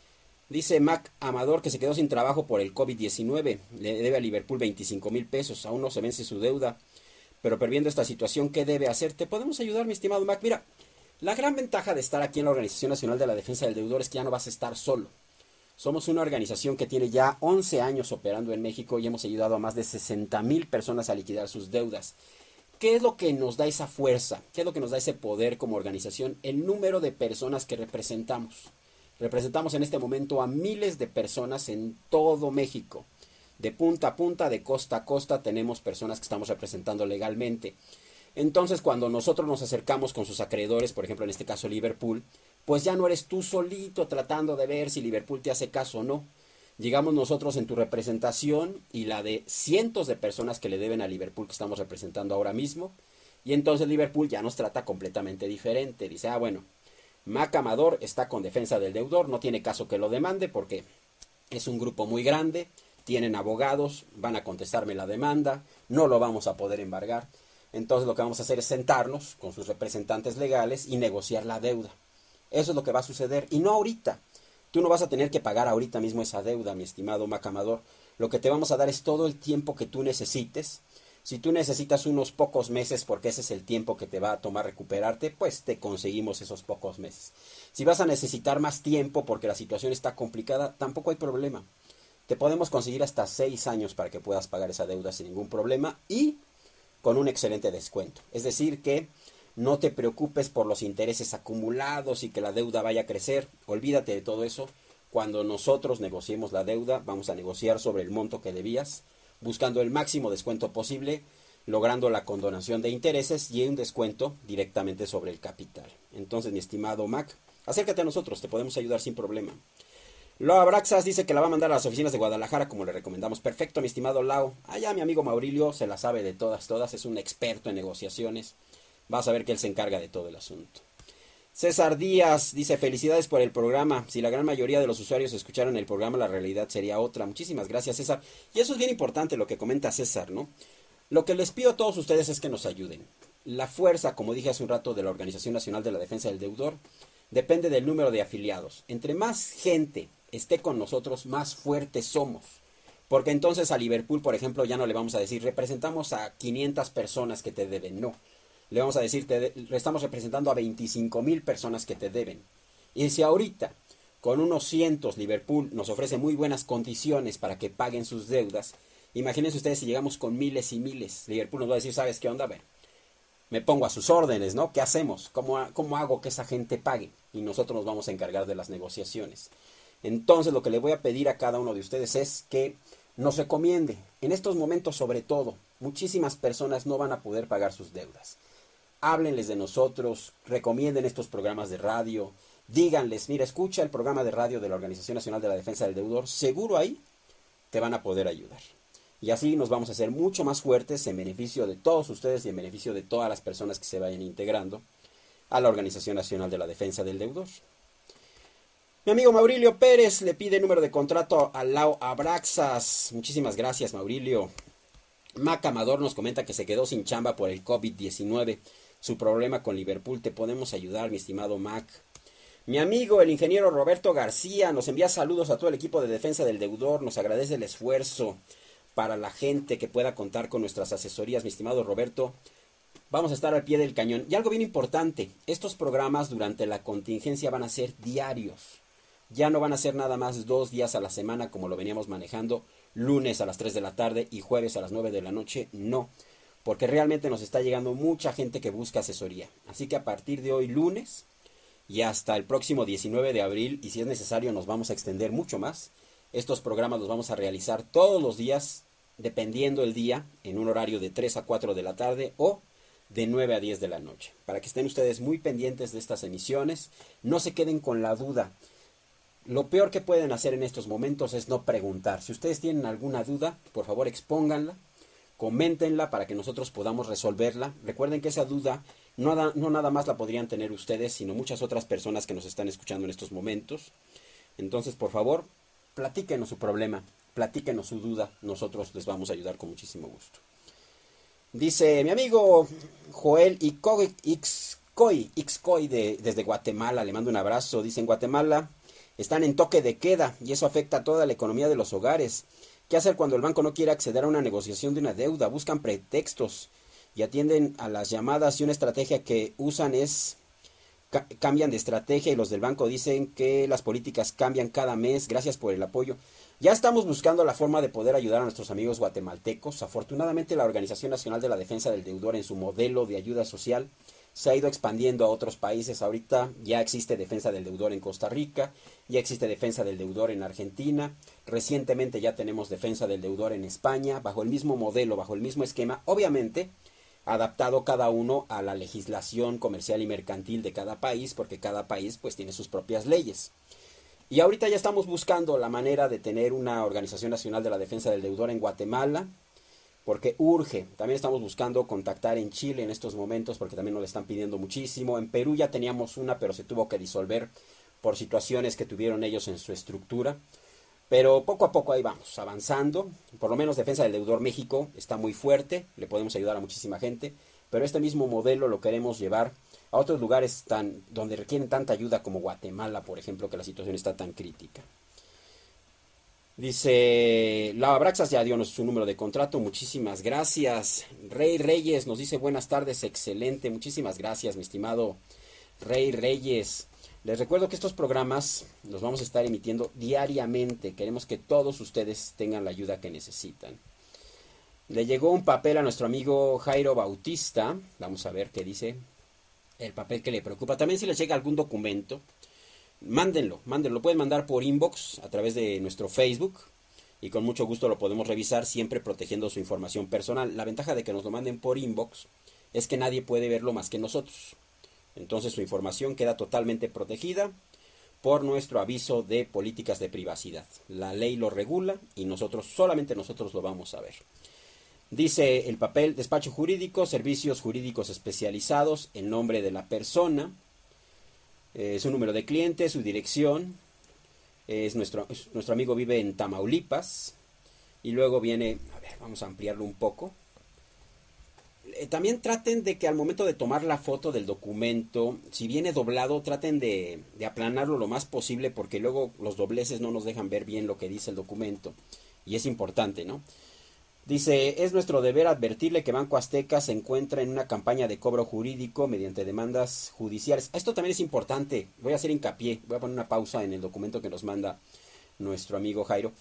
Dice Mac Amador que se quedó sin trabajo por el COVID-19, le debe a Liverpool 25,000 pesos, aún no se vence su deuda, pero previendo esta situación, ¿qué debe hacer? Te podemos ayudar, mi estimado Mac. Mira, la gran ventaja de estar aquí en la Organización Nacional de la Defensa del Deudor es que ya no vas a estar solo. Somos una organización que tiene ya 11 años operando en México y hemos ayudado a más de 60,000 personas a liquidar sus deudas. ¿Qué es lo que nos da esa fuerza? ¿Qué es lo que nos da ese poder como organización? El número de personas que representamos. Representamos en este momento a miles de personas en todo México. De punta a punta, de costa a costa, tenemos personas que estamos representando legalmente. Entonces, cuando nosotros nos acercamos con sus acreedores, por ejemplo, en este caso Liverpool, pues ya no eres tú solito tratando de ver si Liverpool te hace caso o no. Llegamos nosotros en tu representación y la de cientos de personas que le deben a Liverpool que estamos representando ahora mismo. Y entonces Liverpool ya nos trata completamente diferente. Dice, bueno, Mac Amador está con defensa del deudor, no tiene caso que lo demande porque es un grupo muy grande, tienen abogados, van a contestarme la demanda, no lo vamos a poder embargar. Entonces lo que vamos a hacer es sentarnos con sus representantes legales y negociar la deuda. Eso es lo que va a suceder, y no ahorita. Tú no vas a tener que pagar ahorita mismo esa deuda, mi estimado Mac Amador. Lo que te vamos a dar es todo el tiempo que tú necesites. Si tú necesitas unos pocos meses porque ese es el tiempo que te va a tomar recuperarte, pues te conseguimos esos pocos meses. Si vas a necesitar más tiempo porque la situación está complicada, tampoco hay problema. Te podemos conseguir hasta 6 años para que puedas pagar esa deuda sin ningún problema y con un excelente descuento. Es decir que no te preocupes por los intereses acumulados y que la deuda vaya a crecer. Olvídate de todo eso. Cuando nosotros negociemos la deuda, vamos a negociar sobre el monto que debías, buscando el máximo descuento posible, logrando la condonación de intereses y un descuento directamente sobre el capital. Entonces, mi estimado Mac, acércate a nosotros, te podemos ayudar sin problema. Lau Abraxas dice que la va a mandar a las oficinas de Guadalajara como le recomendamos. Perfecto, mi estimado Lau. Allá mi amigo Maurilio se la sabe de todas, es un experto en negociaciones. Vas a ver que él se encarga de todo el asunto. César Díaz dice, felicidades por el programa. Si la gran mayoría de los usuarios escucharan el programa, la realidad sería otra. Muchísimas gracias, César. Y eso es bien importante lo que comenta César, ¿no? Lo que les pido a todos ustedes es que nos ayuden. La fuerza, como dije hace un rato, de la Organización Nacional de la Defensa del Deudor depende del número de afiliados. Entre más gente esté con nosotros, más fuertes somos. Porque entonces a Liverpool, por ejemplo, ya no le vamos a decir, representamos a 500 personas que te deben. No. Le vamos a decir, estamos representando a 25,000 personas que te deben. Y si ahorita, con unos cientos, Liverpool nos ofrece muy buenas condiciones para que paguen sus deudas, imagínense ustedes si llegamos con miles y miles. Liverpool nos va a decir, ¿sabes qué onda? A ver, me pongo a sus órdenes, ¿no? ¿Qué hacemos? ¿Cómo hago que esa gente pague? Y nosotros nos vamos a encargar de las negociaciones. Entonces, lo que le voy a pedir a cada uno de ustedes es que nos recomiende. En estos momentos, sobre todo, muchísimas personas no van a poder pagar sus deudas. Háblenles de nosotros, recomienden estos programas de radio, díganles, mira, escucha el programa de radio de la Organización Nacional de la Defensa del Deudor, seguro ahí te van a poder ayudar. Y así nos vamos a hacer mucho más fuertes en beneficio de todos ustedes y en beneficio de todas las personas que se vayan integrando a la Organización Nacional de la Defensa del Deudor. Mi amigo Maurilio Pérez le pide número de contrato a Lau Abraxas. Muchísimas gracias, Maurilio. Mac Amador nos comenta que se quedó sin chamba por el COVID-19. Su problema con Liverpool. Te podemos ayudar, mi estimado Mac. Mi amigo, el ingeniero Roberto García, nos envía saludos a todo el equipo de defensa del deudor. Nos agradece el esfuerzo para la gente que pueda contar con nuestras asesorías, mi estimado Roberto. Vamos a estar al pie del cañón. Y algo bien importante, estos programas durante la contingencia van a ser diarios. Ya no van a ser nada más 2 días a la semana como lo veníamos manejando, lunes a las 3 de la tarde y jueves a las 9 de la noche. No, porque realmente nos está llegando mucha gente que busca asesoría. Así que a partir de hoy, lunes, y hasta el próximo 19 de abril, y si es necesario nos vamos a extender mucho más, estos programas los vamos a realizar todos los días, dependiendo el día, en un horario de 3 a 4 de la tarde o de 9 a 10 de la noche. Para que estén ustedes muy pendientes de estas emisiones, no se queden con la duda. Lo peor que pueden hacer en estos momentos es no preguntar. Si ustedes tienen alguna duda, por favor expónganla, coméntenla para que nosotros podamos resolverla. Recuerden que esa duda no nada más la podrían tener ustedes, sino muchas otras personas que nos están escuchando en estos momentos. Entonces, por favor, platíquenos su problema, platíquenos su duda. Nosotros les vamos a ayudar con muchísimo gusto. Dice mi amigo Joel Ixcoy desde Guatemala, le mando un abrazo. Dice, en Guatemala están en toque de queda y eso afecta a toda la economía de los hogares. ¿Qué hacer cuando el banco no quiere acceder a una negociación de una deuda? Buscan pretextos y atienden a las llamadas, y una estrategia que usan es cambian de estrategia, y los del banco dicen que las políticas cambian cada mes. Gracias por el apoyo. Ya estamos buscando la forma de poder ayudar a nuestros amigos guatemaltecos. Afortunadamente, la Organización Nacional de la Defensa del Deudor, en su modelo de ayuda social, se ha ido expandiendo a otros países. Ahorita ya existe defensa del deudor en Costa Rica, ya existe defensa del deudor en Argentina, recientemente ya tenemos defensa del deudor en España, bajo el mismo modelo, bajo el mismo esquema, obviamente adaptado cada uno a la legislación comercial y mercantil de cada país, porque cada país pues tiene sus propias leyes. Y ahorita ya estamos buscando la manera de tener una Organización Nacional de la Defensa del Deudor en Guatemala, porque urge. También estamos buscando contactar en Chile en estos momentos, porque también nos lo están pidiendo muchísimo. En Perú ya teníamos una, pero se tuvo que disolver por situaciones que tuvieron ellos en su estructura. Pero poco a poco ahí vamos, avanzando. Por lo menos Defensa del Deudor México está muy fuerte, le podemos ayudar a muchísima gente, pero este mismo modelo lo queremos llevar a otros lugares donde requieren tanta ayuda como Guatemala, por ejemplo, que la situación está tan crítica. Dice, Lau Abraxas ya dio su número de contrato, muchísimas gracias. Rey Reyes nos dice, buenas tardes, excelente, muchísimas gracias, mi estimado Rey Reyes. Les recuerdo que estos programas los vamos a estar emitiendo diariamente. Queremos que todos ustedes tengan la ayuda que necesitan. Le llegó un papel a nuestro amigo Jairo Bautista. Vamos a ver qué dice el papel que le preocupa. También si les llega algún documento, mándenlo. Lo pueden mandar por inbox a través de nuestro Facebook. Y con mucho gusto lo podemos revisar, siempre protegiendo su información personal. La ventaja de que nos lo manden por inbox es que nadie puede verlo más que nosotros. Entonces su información queda totalmente protegida por nuestro aviso de políticas de privacidad. La ley lo regula y solamente nosotros lo vamos a ver. Dice el papel, despacho jurídico, servicios jurídicos especializados en nombre de la persona. Su número de cliente, su dirección. Nuestro amigo vive en Tamaulipas. Y luego viene, a ver, vamos a ampliarlo un poco. También traten de que al momento de tomar la foto del documento, si viene doblado, traten de aplanarlo lo más posible, porque luego los dobleces no nos dejan ver bien lo que dice el documento. Y es importante, ¿no? Dice, es nuestro deber advertirle que Banco Azteca se encuentra en una campaña de cobro jurídico mediante demandas judiciales. Esto también es importante. Voy a hacer hincapié. Voy a poner una pausa en el documento que nos manda nuestro amigo Jairo.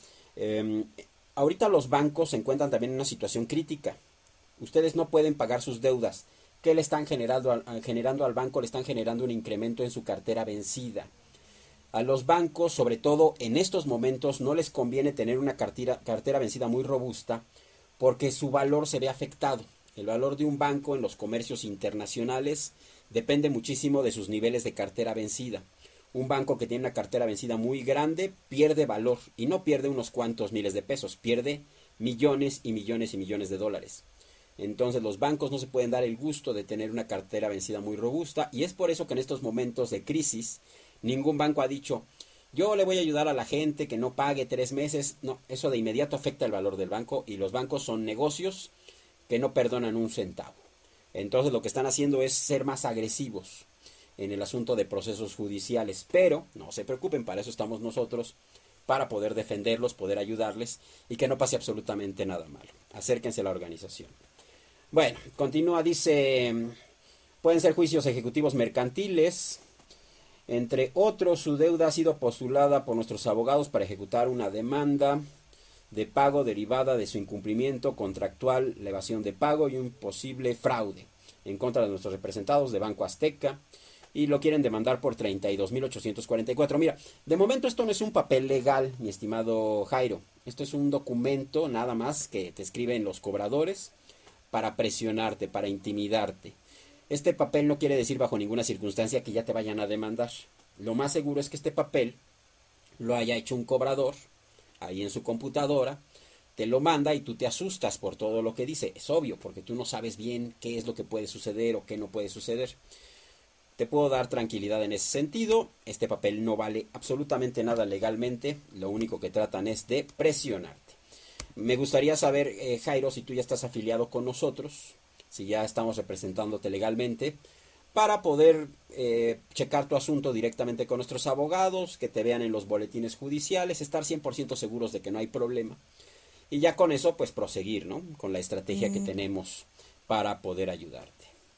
Ahorita los bancos se encuentran también en una situación crítica. Ustedes no pueden pagar sus deudas. ¿Qué le están generando al banco? Le están generando un incremento en su cartera vencida. A los bancos, sobre todo en estos momentos, no les conviene tener una cartera vencida muy robusta, porque su valor se ve afectado. El valor de un banco en los comercios internacionales depende muchísimo de sus niveles de cartera vencida. Un banco que tiene una cartera vencida muy grande pierde valor, y no pierde unos cuantos miles de pesos, pierde millones y millones y millones de dólares. Entonces los bancos no se pueden dar el gusto de tener una cartera vencida muy robusta, y es por eso que en estos momentos de crisis ningún banco ha dicho, yo le voy a ayudar a la gente que no pague 3 meses. No, eso de inmediato afecta el valor del banco, y los bancos son negocios que no perdonan un centavo. Entonces lo que están haciendo es ser más agresivos en el asunto de procesos judiciales, pero no se preocupen, para eso estamos nosotros, para poder defenderlos, poder ayudarles y que no pase absolutamente nada malo. Acérquense a la organización. Bueno, continúa, dice, pueden ser juicios ejecutivos mercantiles. Entre otros, su deuda ha sido postulada por nuestros abogados para ejecutar una demanda de pago derivada de su incumplimiento contractual, la evasión de pago y un posible fraude en contra de nuestros representados de Banco Azteca, y lo quieren demandar por 32.844. Mira, de momento esto no es un papel legal, mi estimado Jairo. Esto es un documento nada más que te escriben los cobradores para presionarte, para intimidarte. Este papel no quiere decir bajo ninguna circunstancia que ya te vayan a demandar. Lo más seguro es que este papel lo haya hecho un cobrador ahí en su computadora, te lo manda y tú te asustas por todo lo que dice. Es obvio, porque tú no sabes bien qué es lo que puede suceder o qué no puede suceder. Te puedo dar tranquilidad en ese sentido. Este papel no vale absolutamente nada legalmente. Lo único que tratan es de presionarte. Me gustaría saber, Jairo, si tú ya estás afiliado con nosotros, si ya estamos representándote legalmente, para poder checar tu asunto directamente con nuestros abogados, que te vean en los boletines judiciales, estar 100% seguros de que no hay problema. Y ya con eso, pues proseguir, ¿no? Con la estrategia que tenemos para poder ayudarte.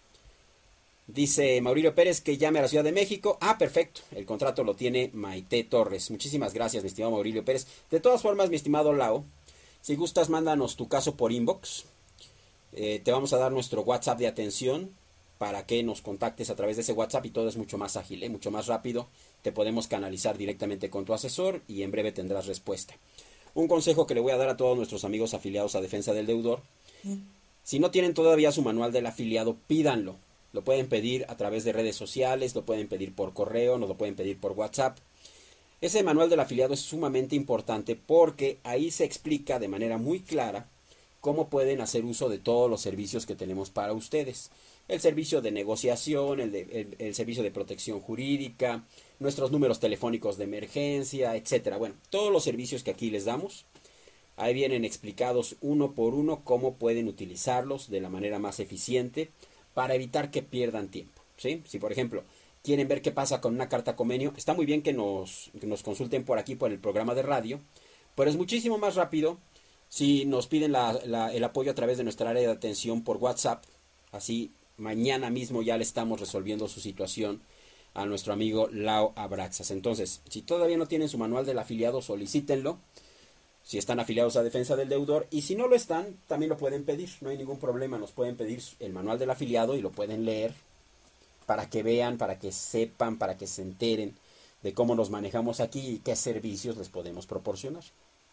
Dice Maurilio Pérez que llame a la Ciudad de México. Ah, perfecto. El contrato lo tiene Maite Torres. Muchísimas gracias, mi estimado Maurilio Pérez. De todas formas, mi estimado Lao, si gustas, mándanos tu caso por inbox. Te vamos a dar nuestro WhatsApp de atención para que nos contactes a través de ese WhatsApp, y todo es mucho más ágil, mucho más rápido. Te podemos canalizar directamente con tu asesor y en breve tendrás respuesta. Un consejo que le voy a dar a todos nuestros amigos afiliados a Defensa del Deudor. Si no tienen todavía su manual del afiliado, pídanlo. Lo pueden pedir a través de redes sociales, lo pueden pedir por correo, nos lo pueden pedir por WhatsApp. Ese manual del afiliado es sumamente importante porque ahí se explica de manera muy clara cómo pueden hacer uso de todos los servicios que tenemos para ustedes. El servicio de negociación, el servicio de protección jurídica, nuestros números telefónicos de emergencia, etcétera. Bueno, todos los servicios que aquí les damos, ahí vienen explicados uno por uno cómo pueden utilizarlos de la manera más eficiente para evitar que pierdan tiempo, ¿sí? Si, por ejemplo, quieren ver qué pasa con una carta convenio, está muy bien que nos consulten por aquí, por el programa de radio, pero es muchísimo más rápido si nos piden el apoyo a través de nuestra área de atención por WhatsApp. Así mañana mismo ya le estamos resolviendo su situación a nuestro amigo Lao Abraxas. Entonces, si todavía no tienen su manual del afiliado, solicítenlo. Si están afiliados a Defensa del Deudor, y si no lo están, también lo pueden pedir, no hay ningún problema. Nos pueden pedir el manual del afiliado y lo pueden leer para que vean, para que sepan, para que se enteren de cómo nos manejamos aquí y qué servicios les podemos proporcionar.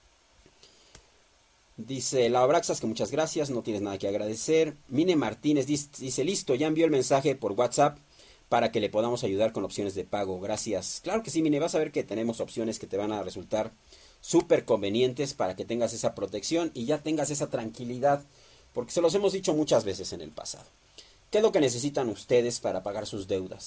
Dice Lau Abraxas que muchas gracias, no tienes nada que agradecer. Mine Martínez dice, listo, ya envió el mensaje por WhatsApp para que le podamos ayudar con opciones de pago. Gracias. Claro que sí, Mine, vas a ver que tenemos opciones que te van a resultar súper convenientes para que tengas esa protección y ya tengas esa tranquilidad, porque se los hemos dicho muchas veces en el pasado. ¿Qué es lo que necesitan ustedes para pagar sus deudas?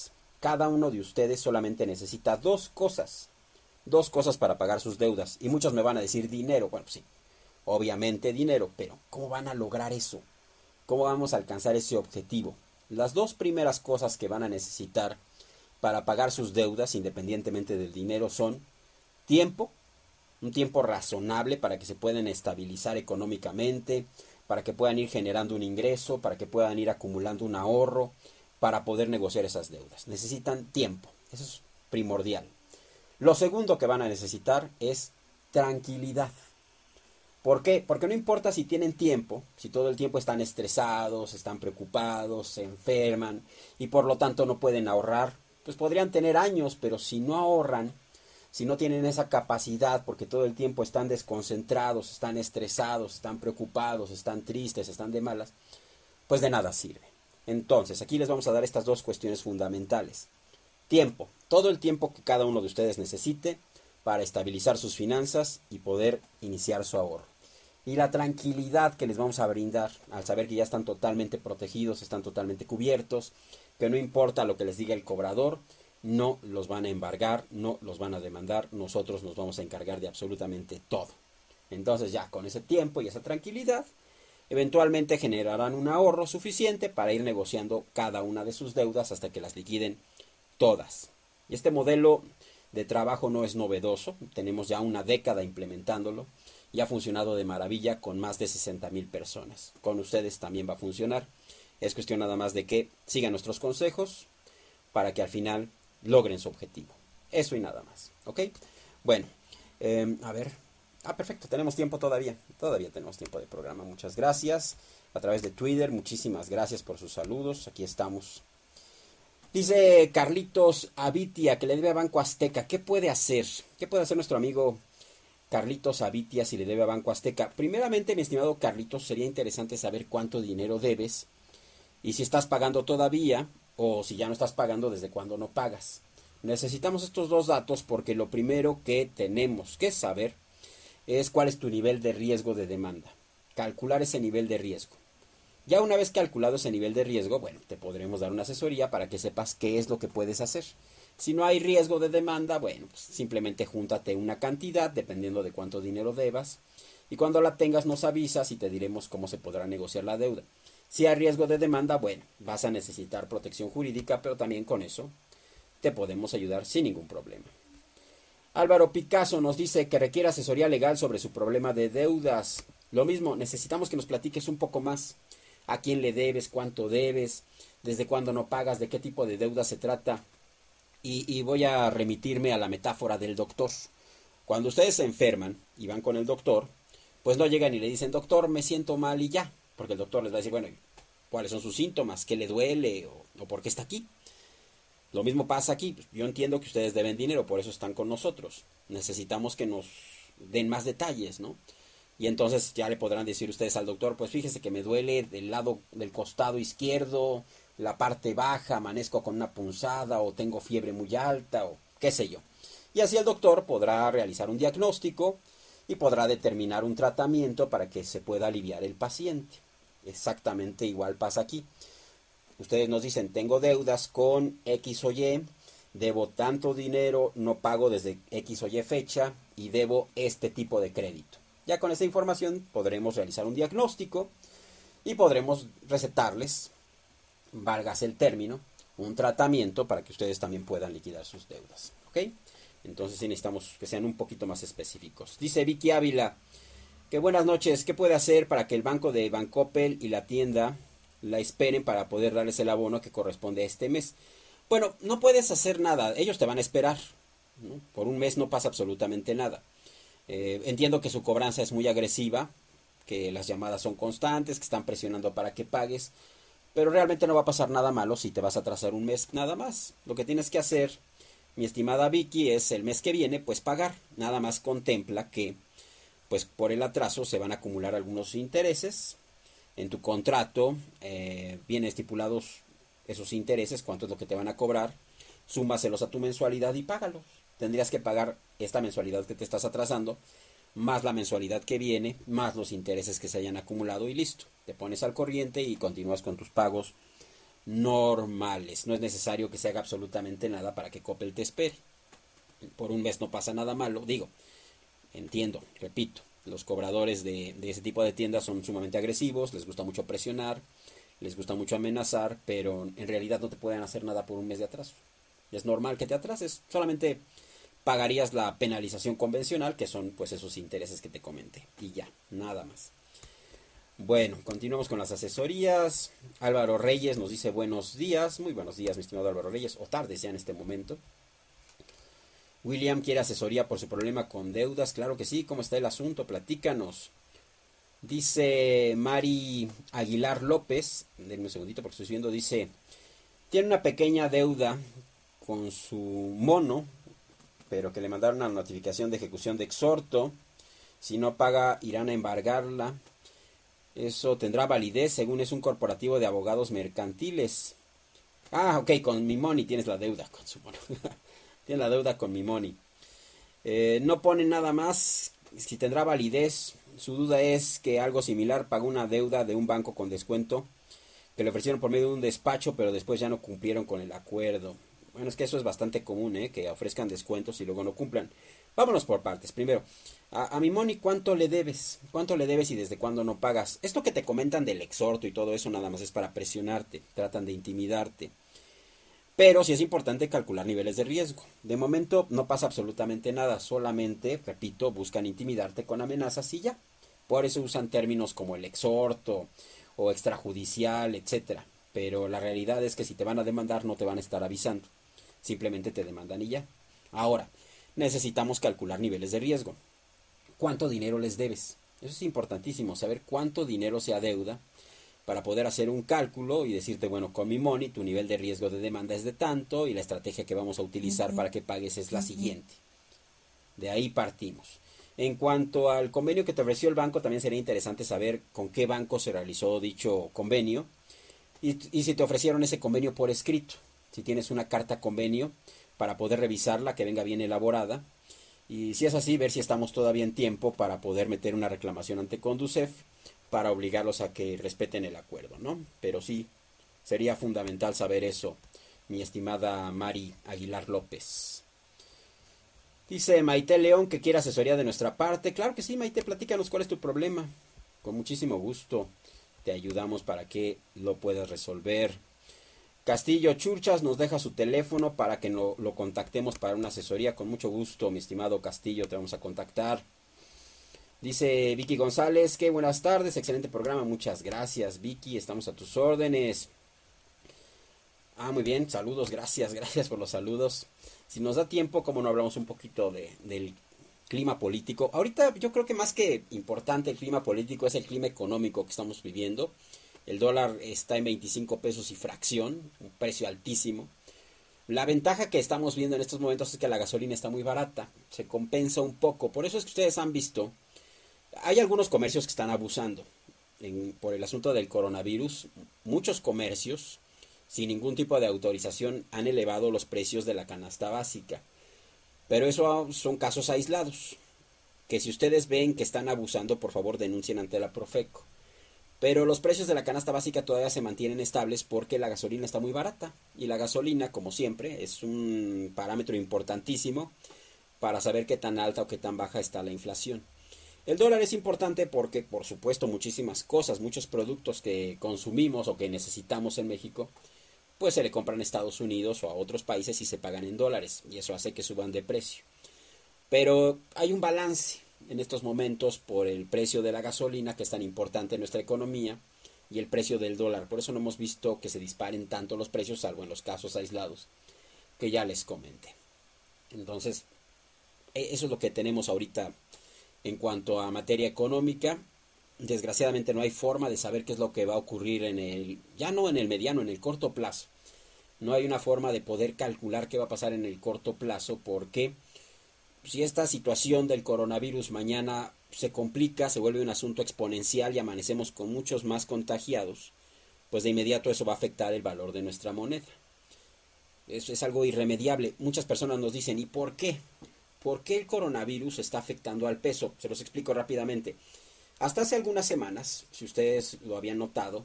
cada uno de ustedes solamente necesita dos cosas para pagar sus deudas. Y muchos me van a decir dinero. Bueno, sí, obviamente dinero, pero ¿cómo van a lograr eso? ¿Cómo vamos a alcanzar ese objetivo? Las dos primeras cosas que van a necesitar para pagar sus deudas, independientemente del dinero, son tiempo, un tiempo razonable para que se puedan estabilizar económicamente, para que puedan ir generando un ingreso, para que puedan ir acumulando un ahorro, para poder negociar esas deudas. Necesitan tiempo, eso es primordial. Lo segundo que van a necesitar es tranquilidad. ¿Por qué? Porque no importa si tienen tiempo, si todo el tiempo están estresados, están preocupados, se enferman y por lo tanto no pueden ahorrar, pues podrían tener años, pero si no ahorran, si no tienen esa capacidad porque todo el tiempo están desconcentrados, están estresados, están preocupados, están tristes, están de malas, pues de nada sirve. Entonces, aquí les vamos a dar estas dos cuestiones fundamentales. Tiempo, todo el tiempo que cada uno de ustedes necesite para estabilizar sus finanzas y poder iniciar su ahorro. Y la tranquilidad que les vamos a brindar al saber que ya están totalmente protegidos, están totalmente cubiertos, que no importa lo que les diga el cobrador, no los van a embargar, no los van a demandar, nosotros nos vamos a encargar de absolutamente todo. Entonces ya con ese tiempo y esa tranquilidad, eventualmente generarán un ahorro suficiente para ir negociando cada una de sus deudas hasta que las liquiden todas. Y este modelo de trabajo no es novedoso, tenemos ya una década implementándolo y ha funcionado de maravilla con más de 60,000 personas. Con ustedes también va a funcionar. Es cuestión nada más de que sigan nuestros consejos para que al final logren su objetivo. Eso y nada más. ¿Ok? Bueno, a ver. Perfecto, tenemos tiempo todavía. Todavía tenemos tiempo de programa. Muchas gracias. A través de Twitter, muchísimas gracias por sus saludos. Aquí estamos. Dice Carlitos Avitia que le debe a Banco Azteca. ¿Qué puede hacer? ¿Qué puede hacer nuestro amigo Carlitos Avitia si le debe a Banco Azteca? Primeramente, mi estimado Carlitos, sería interesante saber cuánto dinero debes y si estás pagando todavía o si ya no estás pagando, desde cuándo no pagas. Necesitamos estos dos datos porque lo primero que tenemos que saber es cuál es tu nivel de riesgo de demanda. Calcular ese nivel de riesgo. Ya una vez calculado ese nivel de riesgo, bueno, te podremos dar una asesoría para que sepas qué es lo que puedes hacer. Si no hay riesgo de demanda, bueno, pues simplemente júntate una cantidad dependiendo de cuánto dinero debas y cuando la tengas nos avisas y te diremos cómo se podrá negociar la deuda. Si hay riesgo de demanda, bueno, vas a necesitar protección jurídica, pero también con eso te podemos ayudar sin ningún problema. Álvaro Picasso nos dice que requiere asesoría legal sobre su problema de deudas. Lo mismo, necesitamos que nos platiques un poco más. ¿A quién le debes? ¿Cuánto debes? ¿Desde cuándo no pagas? ¿De qué tipo de deuda se trata? Y voy a remitirme a la metáfora del doctor. Cuando ustedes se enferman y van con el doctor, pues no llegan y le dicen, doctor, me siento mal y ya. Porque el doctor les va a decir, bueno, ¿cuáles son sus síntomas? ¿Qué le duele? ¿O por qué está aquí? Lo mismo pasa aquí. Yo entiendo que ustedes deben dinero, por eso están con nosotros. Necesitamos que nos den más detalles, ¿no? Y entonces ya le podrán decir ustedes al doctor, pues fíjese que me duele del lado del costado izquierdo, la parte baja, amanezco con una punzada o tengo fiebre muy alta o qué sé yo. Y así el doctor podrá realizar un diagnóstico y podrá determinar un tratamiento para que se pueda aliviar el paciente. Exactamente igual pasa aquí. Ustedes nos dicen, tengo deudas con X o Y, debo tanto dinero, no pago desde X o Y fecha y debo este tipo de crédito. Ya con esta información podremos realizar un diagnóstico y podremos recetarles, válgase el término, un tratamiento para que ustedes también puedan liquidar sus deudas. ¿Ok? Entonces sí necesitamos que sean un poquito más específicos. Dice Vicky Ávila, que buenas noches, ¿qué puede hacer para que el banco de Bancoppel y la tienda la esperen para poder darles el abono que corresponde a este mes? Bueno, no puedes hacer nada, ellos te van a esperar, ¿no? Por un mes no pasa absolutamente nada. Entiendo que su cobranza es muy agresiva, que las llamadas son constantes, que están presionando para que pagues, pero realmente no va a pasar nada malo si te vas a atrasar un mes nada más. Lo que tienes que hacer, mi estimada Vicky, es el mes que viene, pues pagar. Nada más contempla que, pues por el atraso se van a acumular algunos intereses. En tu contrato vienen estipulados esos intereses, cuánto es lo que te van a cobrar, súmaselos a tu mensualidad y págalos. Tendrías que pagar esta mensualidad que te estás atrasando, más la mensualidad que viene, más los intereses que se hayan acumulado y listo. Te pones al corriente y continúas con tus pagos normales. No es necesario que se haga absolutamente nada para que Coppel te espere. Por un mes no pasa nada malo. Digo, entiendo, repito, los cobradores de ese tipo de tiendas son sumamente agresivos, les gusta mucho presionar, les gusta mucho amenazar, pero en realidad no te pueden hacer nada por un mes de atraso. Es normal que te atrases, solamente pagarías la penalización convencional, que son pues esos intereses que te comenté, y ya, nada más. Bueno, continuamos con las asesorías. Álvaro Reyes nos dice buenos días, muy buenos días, mi estimado Álvaro Reyes, o tardes ya en este momento. William quiere asesoría por su problema con deudas, claro que sí, ¿cómo está el asunto? Platícanos. Dice Mari Aguilar López, denme un segundito porque estoy viendo, dice, tiene una pequeña deuda con su mono, pero que le mandaron una notificación de ejecución de exhorto. Si no paga, irán a embargarla. Eso tendrá validez según es un corporativo de abogados mercantiles. Ah, ok, con mi money tienes la deuda con su mono. Tienes la deuda con mi money. No pone nada más si tendrá validez. Su duda es que algo similar pagó una deuda de un banco con descuento que le ofrecieron por medio de un despacho, pero después ya no cumplieron con el acuerdo. Bueno, es que eso es bastante común, que ofrezcan descuentos y luego no cumplan. Vámonos por partes. Primero, a mi money, ¿cuánto le debes? ¿Cuánto le debes y desde cuándo no pagas? Esto que te comentan del exhorto y todo eso nada más es para presionarte, tratan de intimidarte. Pero sí es importante calcular niveles de riesgo. De momento no pasa absolutamente nada, solamente, repito, buscan intimidarte con amenazas y ya. Por eso usan términos como el exhorto o extrajudicial, etcétera. Pero la realidad es que si te van a demandar no te van a estar avisando. Simplemente te demandan y ya. Ahora, necesitamos calcular niveles de riesgo. ¿Cuánto dinero les debes? Eso es importantísimo, saber cuánto dinero se adeuda para poder hacer un cálculo y decirte, bueno, con mi money tu nivel de riesgo de demanda es de tanto y la estrategia que vamos a utilizar para que pagues es la siguiente. De ahí partimos. En cuanto al convenio que te ofreció el banco, también sería interesante saber con qué banco se realizó dicho convenio y si te ofrecieron ese convenio por escrito. Si tienes una carta convenio para poder revisarla, que venga bien elaborada. Y si es así, ver si estamos todavía en tiempo para poder meter una reclamación ante Conducef para obligarlos a que respeten el acuerdo, ¿no? Pero sí, sería fundamental saber eso, mi estimada Mari Aguilar López. Dice Maite León que quiere asesoría de nuestra parte. Claro que sí, Maite, platícanos cuál es tu problema. Con muchísimo gusto te ayudamos para que lo puedas resolver. Castillo Churchas nos deja su teléfono para que lo contactemos para una asesoría. Con mucho gusto, mi estimado Castillo, te vamos a contactar. Dice Vicky González, que buenas tardes, excelente programa, muchas gracias Vicky, estamos a tus órdenes. Muy bien, saludos, gracias por los saludos. Si nos da tiempo, como no hablamos un poquito del clima político. Ahorita yo creo que más que importante el clima político es el clima económico que estamos viviendo. El dólar está en 25 pesos y fracción, un precio altísimo. La ventaja que estamos viendo en estos momentos es que la gasolina está muy barata, se compensa un poco. Por eso es que ustedes han visto, hay algunos comercios que están abusando por el asunto del coronavirus. Muchos comercios, sin ningún tipo de autorización, han elevado los precios de la canasta básica. Pero eso son casos aislados, que si ustedes ven que están abusando, por favor denuncien ante la Profeco. Pero los precios de la canasta básica todavía se mantienen estables porque la gasolina está muy barata. Y la gasolina, como siempre, es un parámetro importantísimo para saber qué tan alta o qué tan baja está la inflación. El dólar es importante porque, por supuesto, muchísimas cosas, muchos productos que consumimos o que necesitamos en México, pues se le compran a Estados Unidos o a otros países y se pagan en dólares. Y eso hace que suban de precio. Pero hay un balance en estos momentos por el precio de la gasolina, que es tan importante en nuestra economía, y el precio del dólar. Por eso no hemos visto que se disparen tanto los precios, salvo en los casos aislados que ya les comenté. Entonces, eso es lo que tenemos ahorita en cuanto a materia económica. Desgraciadamente no hay forma de saber qué es lo que va a ocurrir ya no en el mediano, en el corto plazo. No hay una forma de poder calcular qué va a pasar en el corto plazo, porque si esta situación del coronavirus mañana se complica, se vuelve un asunto exponencial y amanecemos con muchos más contagiados, pues de inmediato eso va a afectar el valor de nuestra moneda. Eso es algo irremediable. Muchas personas nos dicen, ¿y por qué? ¿Por qué el coronavirus está afectando al peso? Se los explico rápidamente. Hasta hace algunas semanas, si ustedes lo habían notado,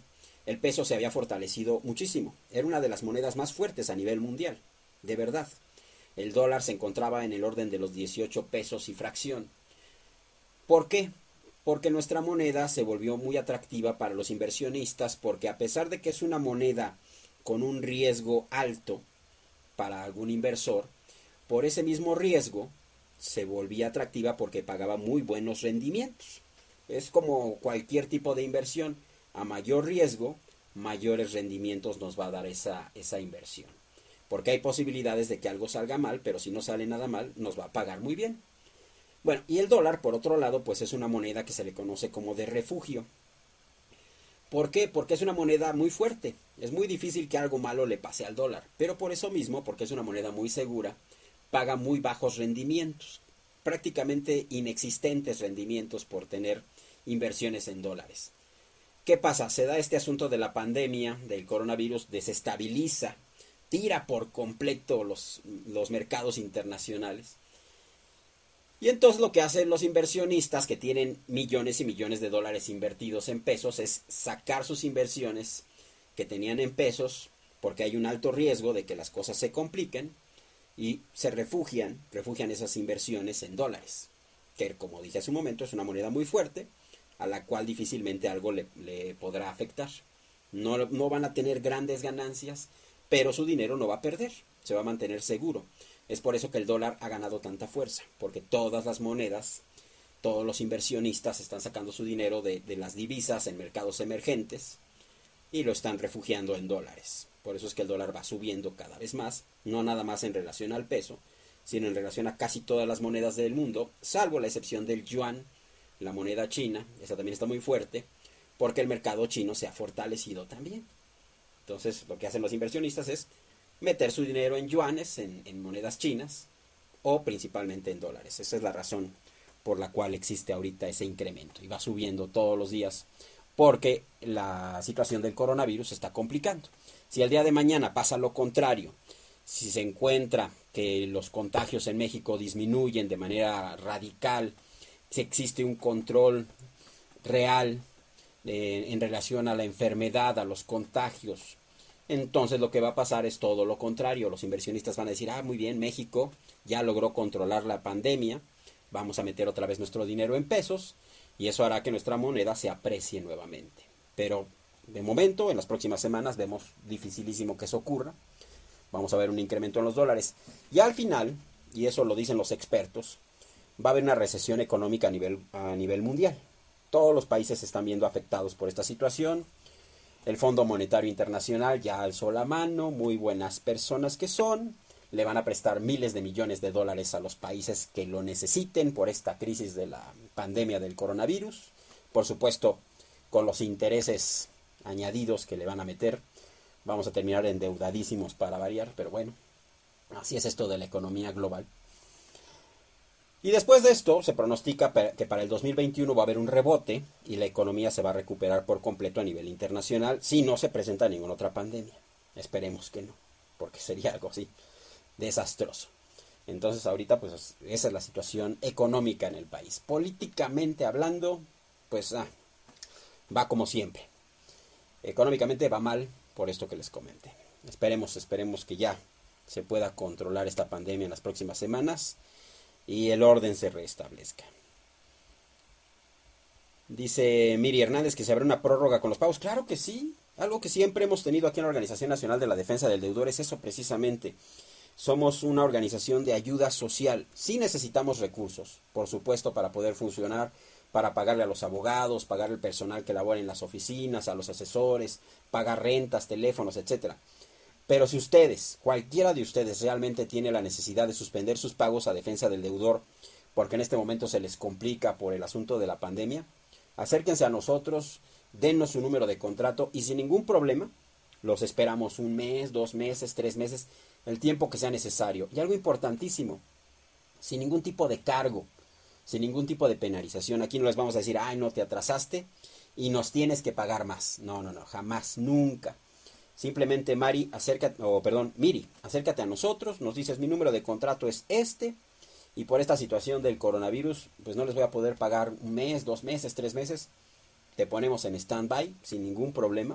el peso se había fortalecido muchísimo. Era una de las monedas más fuertes a nivel mundial, de verdad. El dólar se encontraba en el orden de los 18 pesos y fracción. ¿Por qué? Porque nuestra moneda se volvió muy atractiva para los inversionistas, porque a pesar de que es una moneda con un riesgo alto para algún inversor, por ese mismo riesgo se volvía atractiva porque pagaba muy buenos rendimientos. Es como cualquier tipo de inversión, a mayor riesgo, mayores rendimientos nos va a dar esa inversión. Porque hay posibilidades de que algo salga mal, pero si no sale nada mal, nos va a pagar muy bien. Bueno, y el dólar, por otro lado, pues es una moneda que se le conoce como de refugio. ¿Por qué? Porque es una moneda muy fuerte. Es muy difícil que algo malo le pase al dólar. Pero por eso mismo, porque es una moneda muy segura, paga muy bajos rendimientos. Prácticamente inexistentes rendimientos por tener inversiones en dólares. ¿Qué pasa? Se da este asunto de la pandemia, del coronavirus, desestabiliza, tira por completo los mercados internacionales. Y entonces lo que hacen los inversionistas que tienen millones y millones de dólares invertidos en pesos es sacar sus inversiones que tenían en pesos porque hay un alto riesgo de que las cosas se compliquen y se refugian esas inversiones en dólares, que como dije hace un momento es una moneda muy fuerte a la cual difícilmente algo le podrá afectar. No van a tener grandes ganancias, pero su dinero no va a perder, se va a mantener seguro. Es por eso que el dólar ha ganado tanta fuerza, porque todas las monedas, todos los inversionistas están sacando su dinero de las divisas en mercados emergentes y lo están refugiando en dólares. Por eso es que el dólar va subiendo cada vez más, no nada más en relación al peso, sino en relación a casi todas las monedas del mundo, salvo la excepción del yuan, la moneda china, esa también está muy fuerte, porque el mercado chino se ha fortalecido también. Entonces, lo que hacen los inversionistas es meter su dinero en yuanes, en monedas chinas, o principalmente en dólares. Esa es la razón por la cual existe ahorita ese incremento. Y va subiendo todos los días porque la situación del coronavirus se está complicando. Si el día de mañana pasa lo contrario, si se encuentra que los contagios en México disminuyen de manera radical, si existe un control real en relación a la enfermedad, a los contagios, entonces lo que va a pasar es todo lo contrario. Los inversionistas van a decir, muy bien, México ya logró controlar la pandemia, vamos a meter otra vez nuestro dinero en pesos y eso hará que nuestra moneda se aprecie nuevamente. Pero de momento, en las próximas semanas, vemos dificilísimo que eso ocurra. Vamos a ver un incremento en los dólares. Y al final, y eso lo dicen los expertos, va a haber una recesión económica a nivel mundial. Todos los países se están viendo afectados por esta situación. El Fondo Monetario Internacional ya alzó la mano, muy buenas personas que son, le van a prestar miles de millones de dólares a los países que lo necesiten por esta crisis de la pandemia del coronavirus. Por supuesto, con los intereses añadidos que le van a meter, vamos a terminar endeudadísimos para variar, pero bueno, así es esto de la economía global. Y después de esto se pronostica que para el 2021 va a haber un rebote y la economía se va a recuperar por completo a nivel internacional si no se presenta ninguna otra pandemia. Esperemos que no, porque sería algo así desastroso. Entonces ahorita pues esa es la situación económica en el país. Políticamente hablando, pues va como siempre. Económicamente va mal por esto que les comenté. Esperemos que ya se pueda controlar esta pandemia en las próximas semanas y el orden se restablezca. Dice Miri Hernández que se habrá una prórroga con los pagos. Claro que sí. Algo que siempre hemos tenido aquí en la Organización Nacional de la Defensa del Deudor es eso precisamente. Somos una organización de ayuda social. Sí necesitamos recursos, por supuesto, para poder funcionar, para pagarle a los abogados, pagar el personal que labora en las oficinas, a los asesores, pagar rentas, teléfonos, etcétera. Pero si ustedes, cualquiera de ustedes realmente tiene la necesidad de suspender sus pagos a defensa del deudor, porque en este momento se les complica por el asunto de la pandemia, acérquense a nosotros, dennos su número de contrato y sin ningún problema, los esperamos 1 mes, 2 meses, 3 meses, el tiempo que sea necesario. Y algo importantísimo, sin ningún tipo de cargo, sin ningún tipo de penalización. Aquí no les vamos a decir, no te atrasaste y nos tienes que pagar más. No, jamás, nunca. Simplemente Miri, acércate a nosotros, nos dices mi número de contrato es este y por esta situación del coronavirus pues no les voy a poder pagar 1 mes, 2 meses, 3 meses. Te ponemos en stand-by sin ningún problema,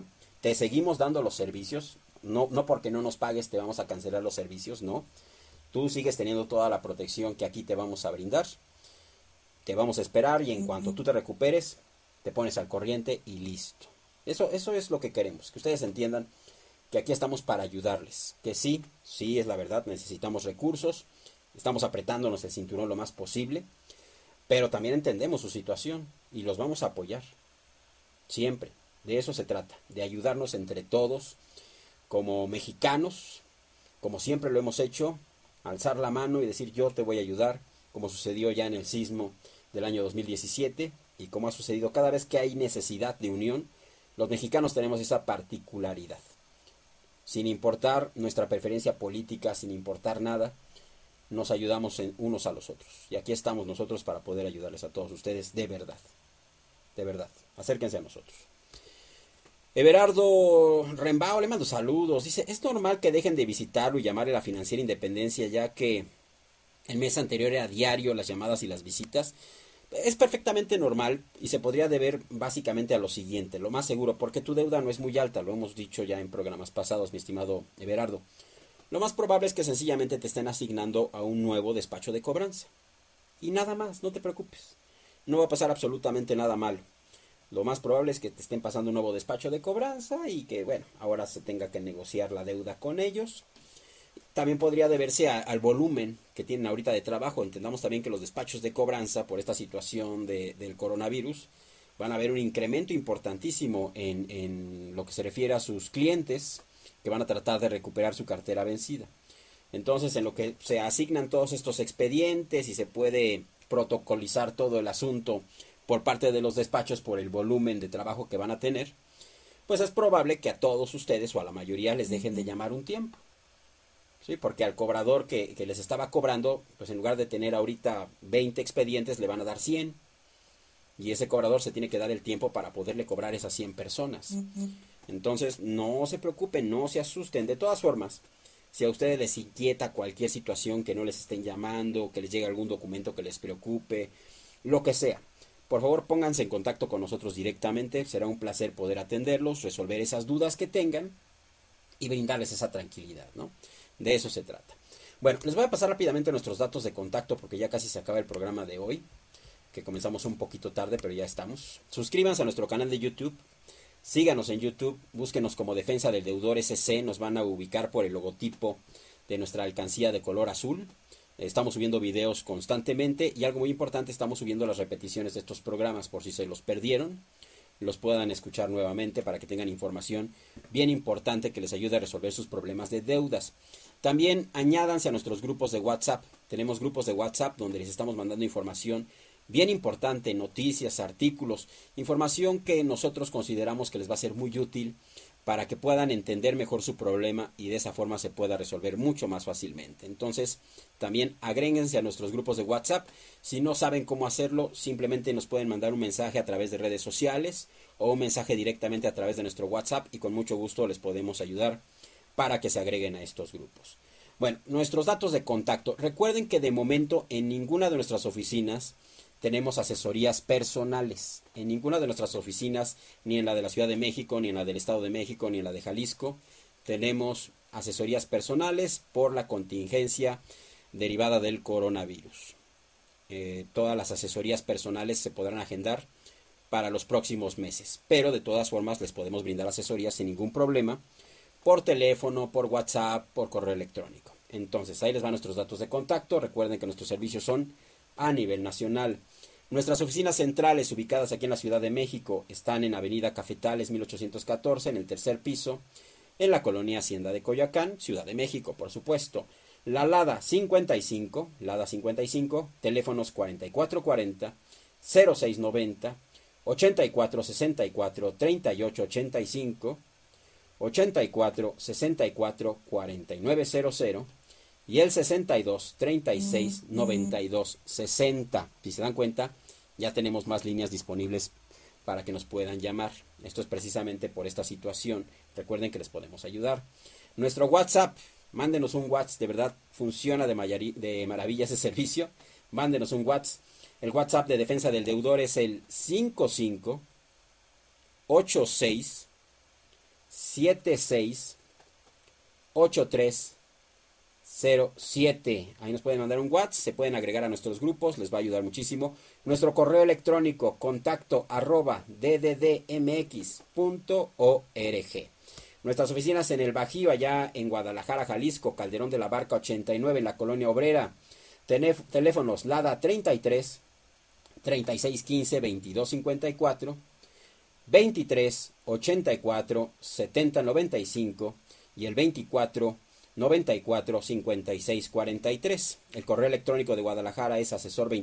te seguimos dando los servicios, no porque no nos pagues te vamos a cancelar los servicios, no. Tú sigues teniendo toda la protección que aquí te vamos a brindar, te vamos a esperar y en cuanto tú te recuperes, te pones al corriente y listo. Eso es lo que queremos, que ustedes entiendan que aquí estamos para ayudarles, que sí es la verdad, necesitamos recursos, estamos apretándonos el cinturón lo más posible, pero también entendemos su situación y los vamos a apoyar, siempre. De eso se trata, de ayudarnos entre todos, como mexicanos, como siempre lo hemos hecho, alzar la mano y decir yo te voy a ayudar, como sucedió ya en el sismo del año 2017 y como ha sucedido cada vez que hay necesidad de unión, los mexicanos tenemos esa particularidad. Sin importar nuestra preferencia política, sin importar nada, nos ayudamos unos a los otros. Y aquí estamos nosotros para poder ayudarles a todos ustedes de verdad. De verdad. Acérquense a nosotros. Everardo Rembao le mando saludos. Dice, es normal que dejen de visitarlo y llamarle a la Financiera Independencia, ya que el mes anterior era diario las llamadas y las visitas. Es perfectamente normal y se podría deber básicamente a lo siguiente, lo más seguro, porque tu deuda no es muy alta, lo hemos dicho ya en programas pasados, mi estimado Everardo. Lo más probable es que sencillamente te estén asignando a un nuevo despacho de cobranza. Y nada más, no te preocupes. No va a pasar absolutamente nada malo. Lo más probable es que te estén pasando un nuevo despacho de cobranza y que, bueno, ahora se tenga que negociar la deuda con ellos. También podría deberse al volumen que tienen ahorita de trabajo. Entendamos también que los despachos de cobranza, por esta situación del coronavirus, van a haber un incremento importantísimo en lo que se refiere a sus clientes que van a tratar de recuperar su cartera vencida. Entonces, en lo que se asignan todos estos expedientes y se puede protocolizar todo el asunto por parte de los despachos por el volumen de trabajo que van a tener, pues es probable que a todos ustedes o a la mayoría les dejen de llamar un tiempo. Sí, porque al cobrador que les estaba cobrando, pues en lugar de tener ahorita 20 expedientes, le van a dar 100. Y ese cobrador se tiene que dar el tiempo para poderle cobrar esas 100 personas. Entonces, no se preocupen, no se asusten. De todas formas, si a ustedes les inquieta cualquier situación que no les estén llamando, que les llegue algún documento que les preocupe, lo que sea, por favor pónganse en contacto con nosotros directamente. Será un placer poder atenderlos, resolver esas dudas que tengan y brindarles esa tranquilidad, ¿no? De eso se trata. Bueno, les voy a pasar rápidamente nuestros datos de contacto porque ya casi se acaba el programa de hoy, que comenzamos un poquito tarde, pero ya estamos. Suscríbanse a nuestro canal de YouTube, síganos en YouTube, búsquenos como Defensa del Deudor SC, nos van a ubicar por el logotipo de nuestra alcancía de color azul. Estamos subiendo videos constantemente y algo muy importante, estamos subiendo las repeticiones de estos programas por si se los perdieron, los puedan escuchar nuevamente para que tengan información bien importante que les ayude a resolver sus problemas de deudas. También añádanse a nuestros grupos de WhatsApp. Tenemos grupos de WhatsApp donde les estamos mandando información bien importante, noticias, artículos, información que nosotros consideramos que les va a ser muy útil para que puedan entender mejor su problema y de esa forma se pueda resolver mucho más fácilmente. Entonces, también agréguense a nuestros grupos de WhatsApp. Si no saben cómo hacerlo, simplemente nos pueden mandar un mensaje a través de redes sociales o un mensaje directamente a través de nuestro WhatsApp y con mucho gusto les podemos ayudar para que se agreguen a estos grupos. Bueno, nuestros datos de contacto. Recuerden que de momento en ninguna de nuestras oficinas tenemos asesorías personales. En ninguna de nuestras oficinas, ni en la de la Ciudad de México, ni en la del Estado de México, ni en la de Jalisco, tenemos asesorías personales por la contingencia derivada del coronavirus. Todas las asesorías personales se podrán agendar para los próximos meses, pero de todas formas les podemos brindar asesorías sin ningún problema por teléfono, por WhatsApp, por correo electrónico. Entonces, ahí les van nuestros datos de contacto. Recuerden que nuestros servicios son a nivel nacional. Nuestras oficinas centrales ubicadas aquí en la Ciudad de México están en Avenida Cafetales 1814 en el tercer piso, en la colonia Hacienda de Coyoacán, Ciudad de México, por supuesto. La Lada 55, teléfonos 4440, 0690, 8464, 3885, 84 64 4900 y el 62 36 92 60. Si se dan cuenta, ya tenemos más líneas disponibles para que nos puedan llamar. Esto es precisamente por esta situación. Recuerden que les podemos ayudar. Nuestro WhatsApp, mándenos un WhatsApp, de verdad funciona de maravilla ese servicio. Mándenos un WhatsApp. El WhatsApp de Defensa del Deudor es el 55 86 768307. Ahí nos pueden mandar un WhatsApp, se pueden agregar a nuestros grupos, les va a ayudar muchísimo. Nuestro correo electrónico, contacto@ddmx.org. Nuestras oficinas en el Bajío, allá en Guadalajara, Jalisco, Calderón de la Barca 89, en la Colonia Obrera. Teléfonos LADA 33 3615 2254, 23 84 70 95 y el 24 94 56 43. El correo electrónico de Guadalajara es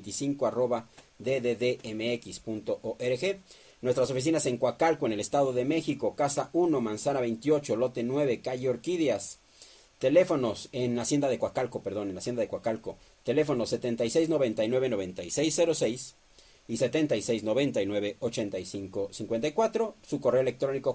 asesor25@dddmx.org. Nuestras oficinas en Coacalco, en el Estado de México, Casa 1, Manzana 28, Lote 9, Calle Orquídeas. Teléfonos en Hacienda de Coacalco, teléfonos 7699-9606 y 7699-8554. Su correo electrónico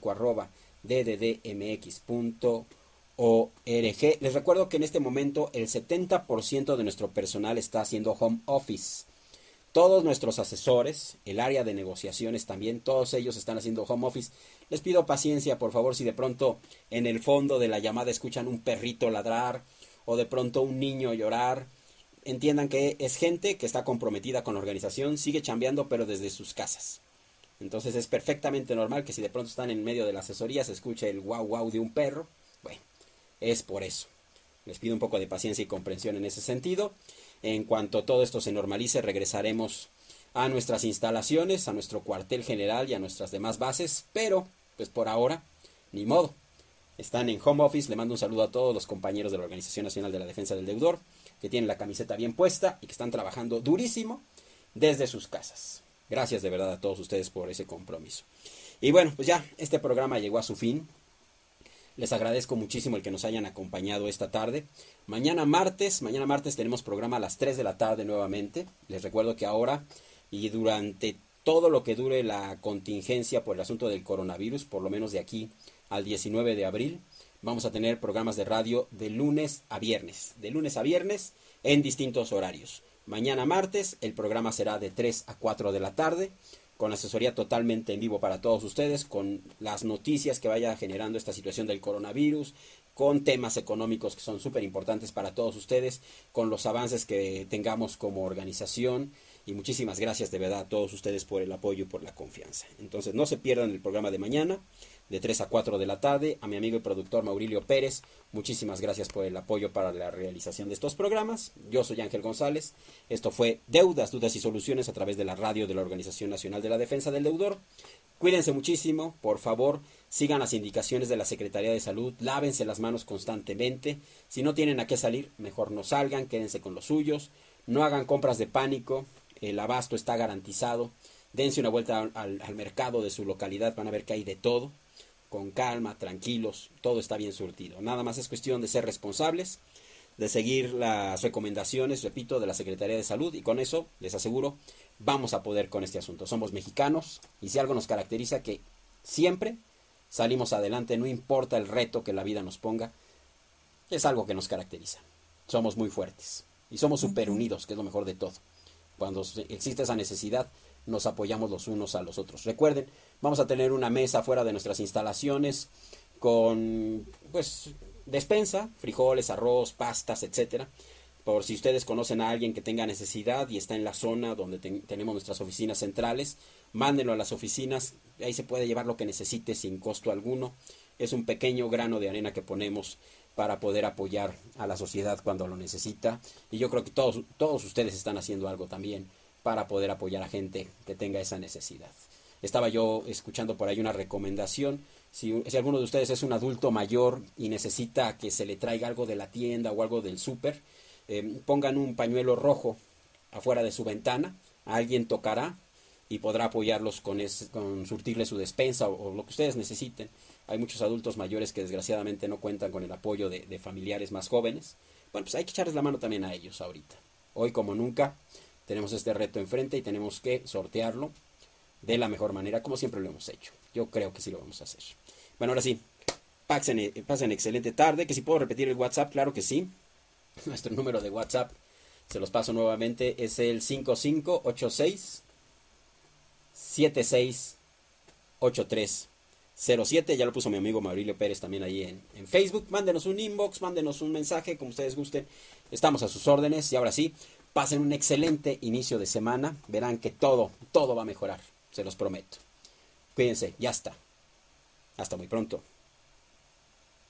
coacalco@dddmx.org. Les recuerdo que en este momento el 70% de nuestro personal está haciendo home office. Todos nuestros asesores, el área de negociaciones también, todos ellos están haciendo home office. Les pido paciencia, por favor, si de pronto en el fondo de la llamada escuchan un perrito ladrar o de pronto un niño llorar. Entiendan que es gente que está comprometida con la organización, sigue chambeando, pero desde sus casas. Entonces es perfectamente normal que si de pronto están en medio de la asesoría se escuche el guau guau de un perro. Bueno, es por eso. Les pido un poco de paciencia y comprensión en ese sentido. En cuanto todo esto se normalice, regresaremos a nuestras instalaciones, a nuestro cuartel general y a nuestras demás bases, pero pues por ahora, ni modo. Están en home office. Le mando un saludo a todos los compañeros de la Organización Nacional de la Defensa del Deudor, que tienen la camiseta bien puesta y que están trabajando durísimo desde sus casas. Gracias de verdad a todos ustedes por ese compromiso. Y bueno, pues ya este programa llegó a su fin. Les agradezco muchísimo el que nos hayan acompañado esta tarde. Mañana martes tenemos programa a las 3 de la tarde nuevamente. Les recuerdo que ahora y durante todo lo que dure la contingencia por el asunto del coronavirus, por lo menos de aquí al 19 de abril, vamos a tener programas de radio de lunes a viernes en distintos horarios. Mañana martes el programa será de 3 a 4 de la tarde, con asesoría totalmente en vivo para todos ustedes, con las noticias que vaya generando esta situación del coronavirus, con temas económicos que son súper importantes para todos ustedes, con los avances que tengamos como organización. Y muchísimas gracias de verdad a todos ustedes por el apoyo y por la confianza. Entonces no se pierdan el programa de mañana, de 3 a 4 de la tarde. A mi amigo y productor Maurilio Pérez, muchísimas gracias por el apoyo para la realización de estos programas. Yo soy Ángel González. Esto fue Deudas, Dudas y Soluciones a través de la radio de la Organización Nacional de la Defensa del Deudor. Cuídense muchísimo, por favor, sigan las indicaciones de la Secretaría de Salud, lávense las manos constantemente. Si no tienen a qué salir, mejor no salgan, quédense con los suyos. No hagan compras de pánico. El abasto está garantizado. Dense una vuelta al mercado de su localidad, van a ver que hay de todo. Con calma, tranquilos, todo está bien surtido. Nada más es cuestión de ser responsables, de seguir las recomendaciones, repito, de la Secretaría de Salud, y con eso, les aseguro, vamos a poder con este asunto. Somos mexicanos y si algo nos caracteriza, que siempre salimos adelante, no importa el reto que la vida nos ponga, es algo que nos caracteriza. Somos muy fuertes y somos súper unidos, que es lo mejor de todo. Cuando existe esa necesidad, nos apoyamos los unos a los otros. Recuerden, vamos a tener una mesa fuera de nuestras instalaciones con, pues, despensa, frijoles, arroz, pastas, etcétera. Por si ustedes conocen a alguien que tenga necesidad y está en la zona donde tenemos nuestras oficinas centrales, mándenlo a las oficinas, ahí se puede llevar lo que necesite sin costo alguno. Es un pequeño grano de arena que ponemos para poder apoyar a la sociedad cuando lo necesita, y yo creo que todos ustedes están haciendo algo también para poder apoyar a gente que tenga esa necesidad. Estaba yo escuchando por ahí una recomendación. Si alguno de ustedes es un adulto mayor y necesita que se le traiga algo de la tienda o algo del súper, pongan un pañuelo rojo afuera de su ventana, alguien tocará y podrá apoyarlos con surtirle su despensa o lo que ustedes necesiten. Hay muchos adultos mayores que desgraciadamente no cuentan con el apoyo de familiares más jóvenes. Bueno, pues hay que echarles la mano también a ellos ahorita. Hoy como nunca tenemos este reto enfrente y tenemos que sortearlo de la mejor manera, como siempre lo hemos hecho. Yo creo que sí lo vamos a hacer. Bueno, ahora sí, pasen excelente tarde. Que si puedo repetir el WhatsApp, claro que sí. Nuestro número de WhatsApp, se los paso nuevamente, es el 5586 7683 07, ya lo puso mi amigo Maurilio Pérez también ahí en Facebook. Mándenos un inbox, mándenos un mensaje, como ustedes gusten. Estamos a sus órdenes y ahora sí, pasen un excelente inicio de semana. Verán que todo va a mejorar, se los prometo. Cuídense, ya está. Hasta muy pronto.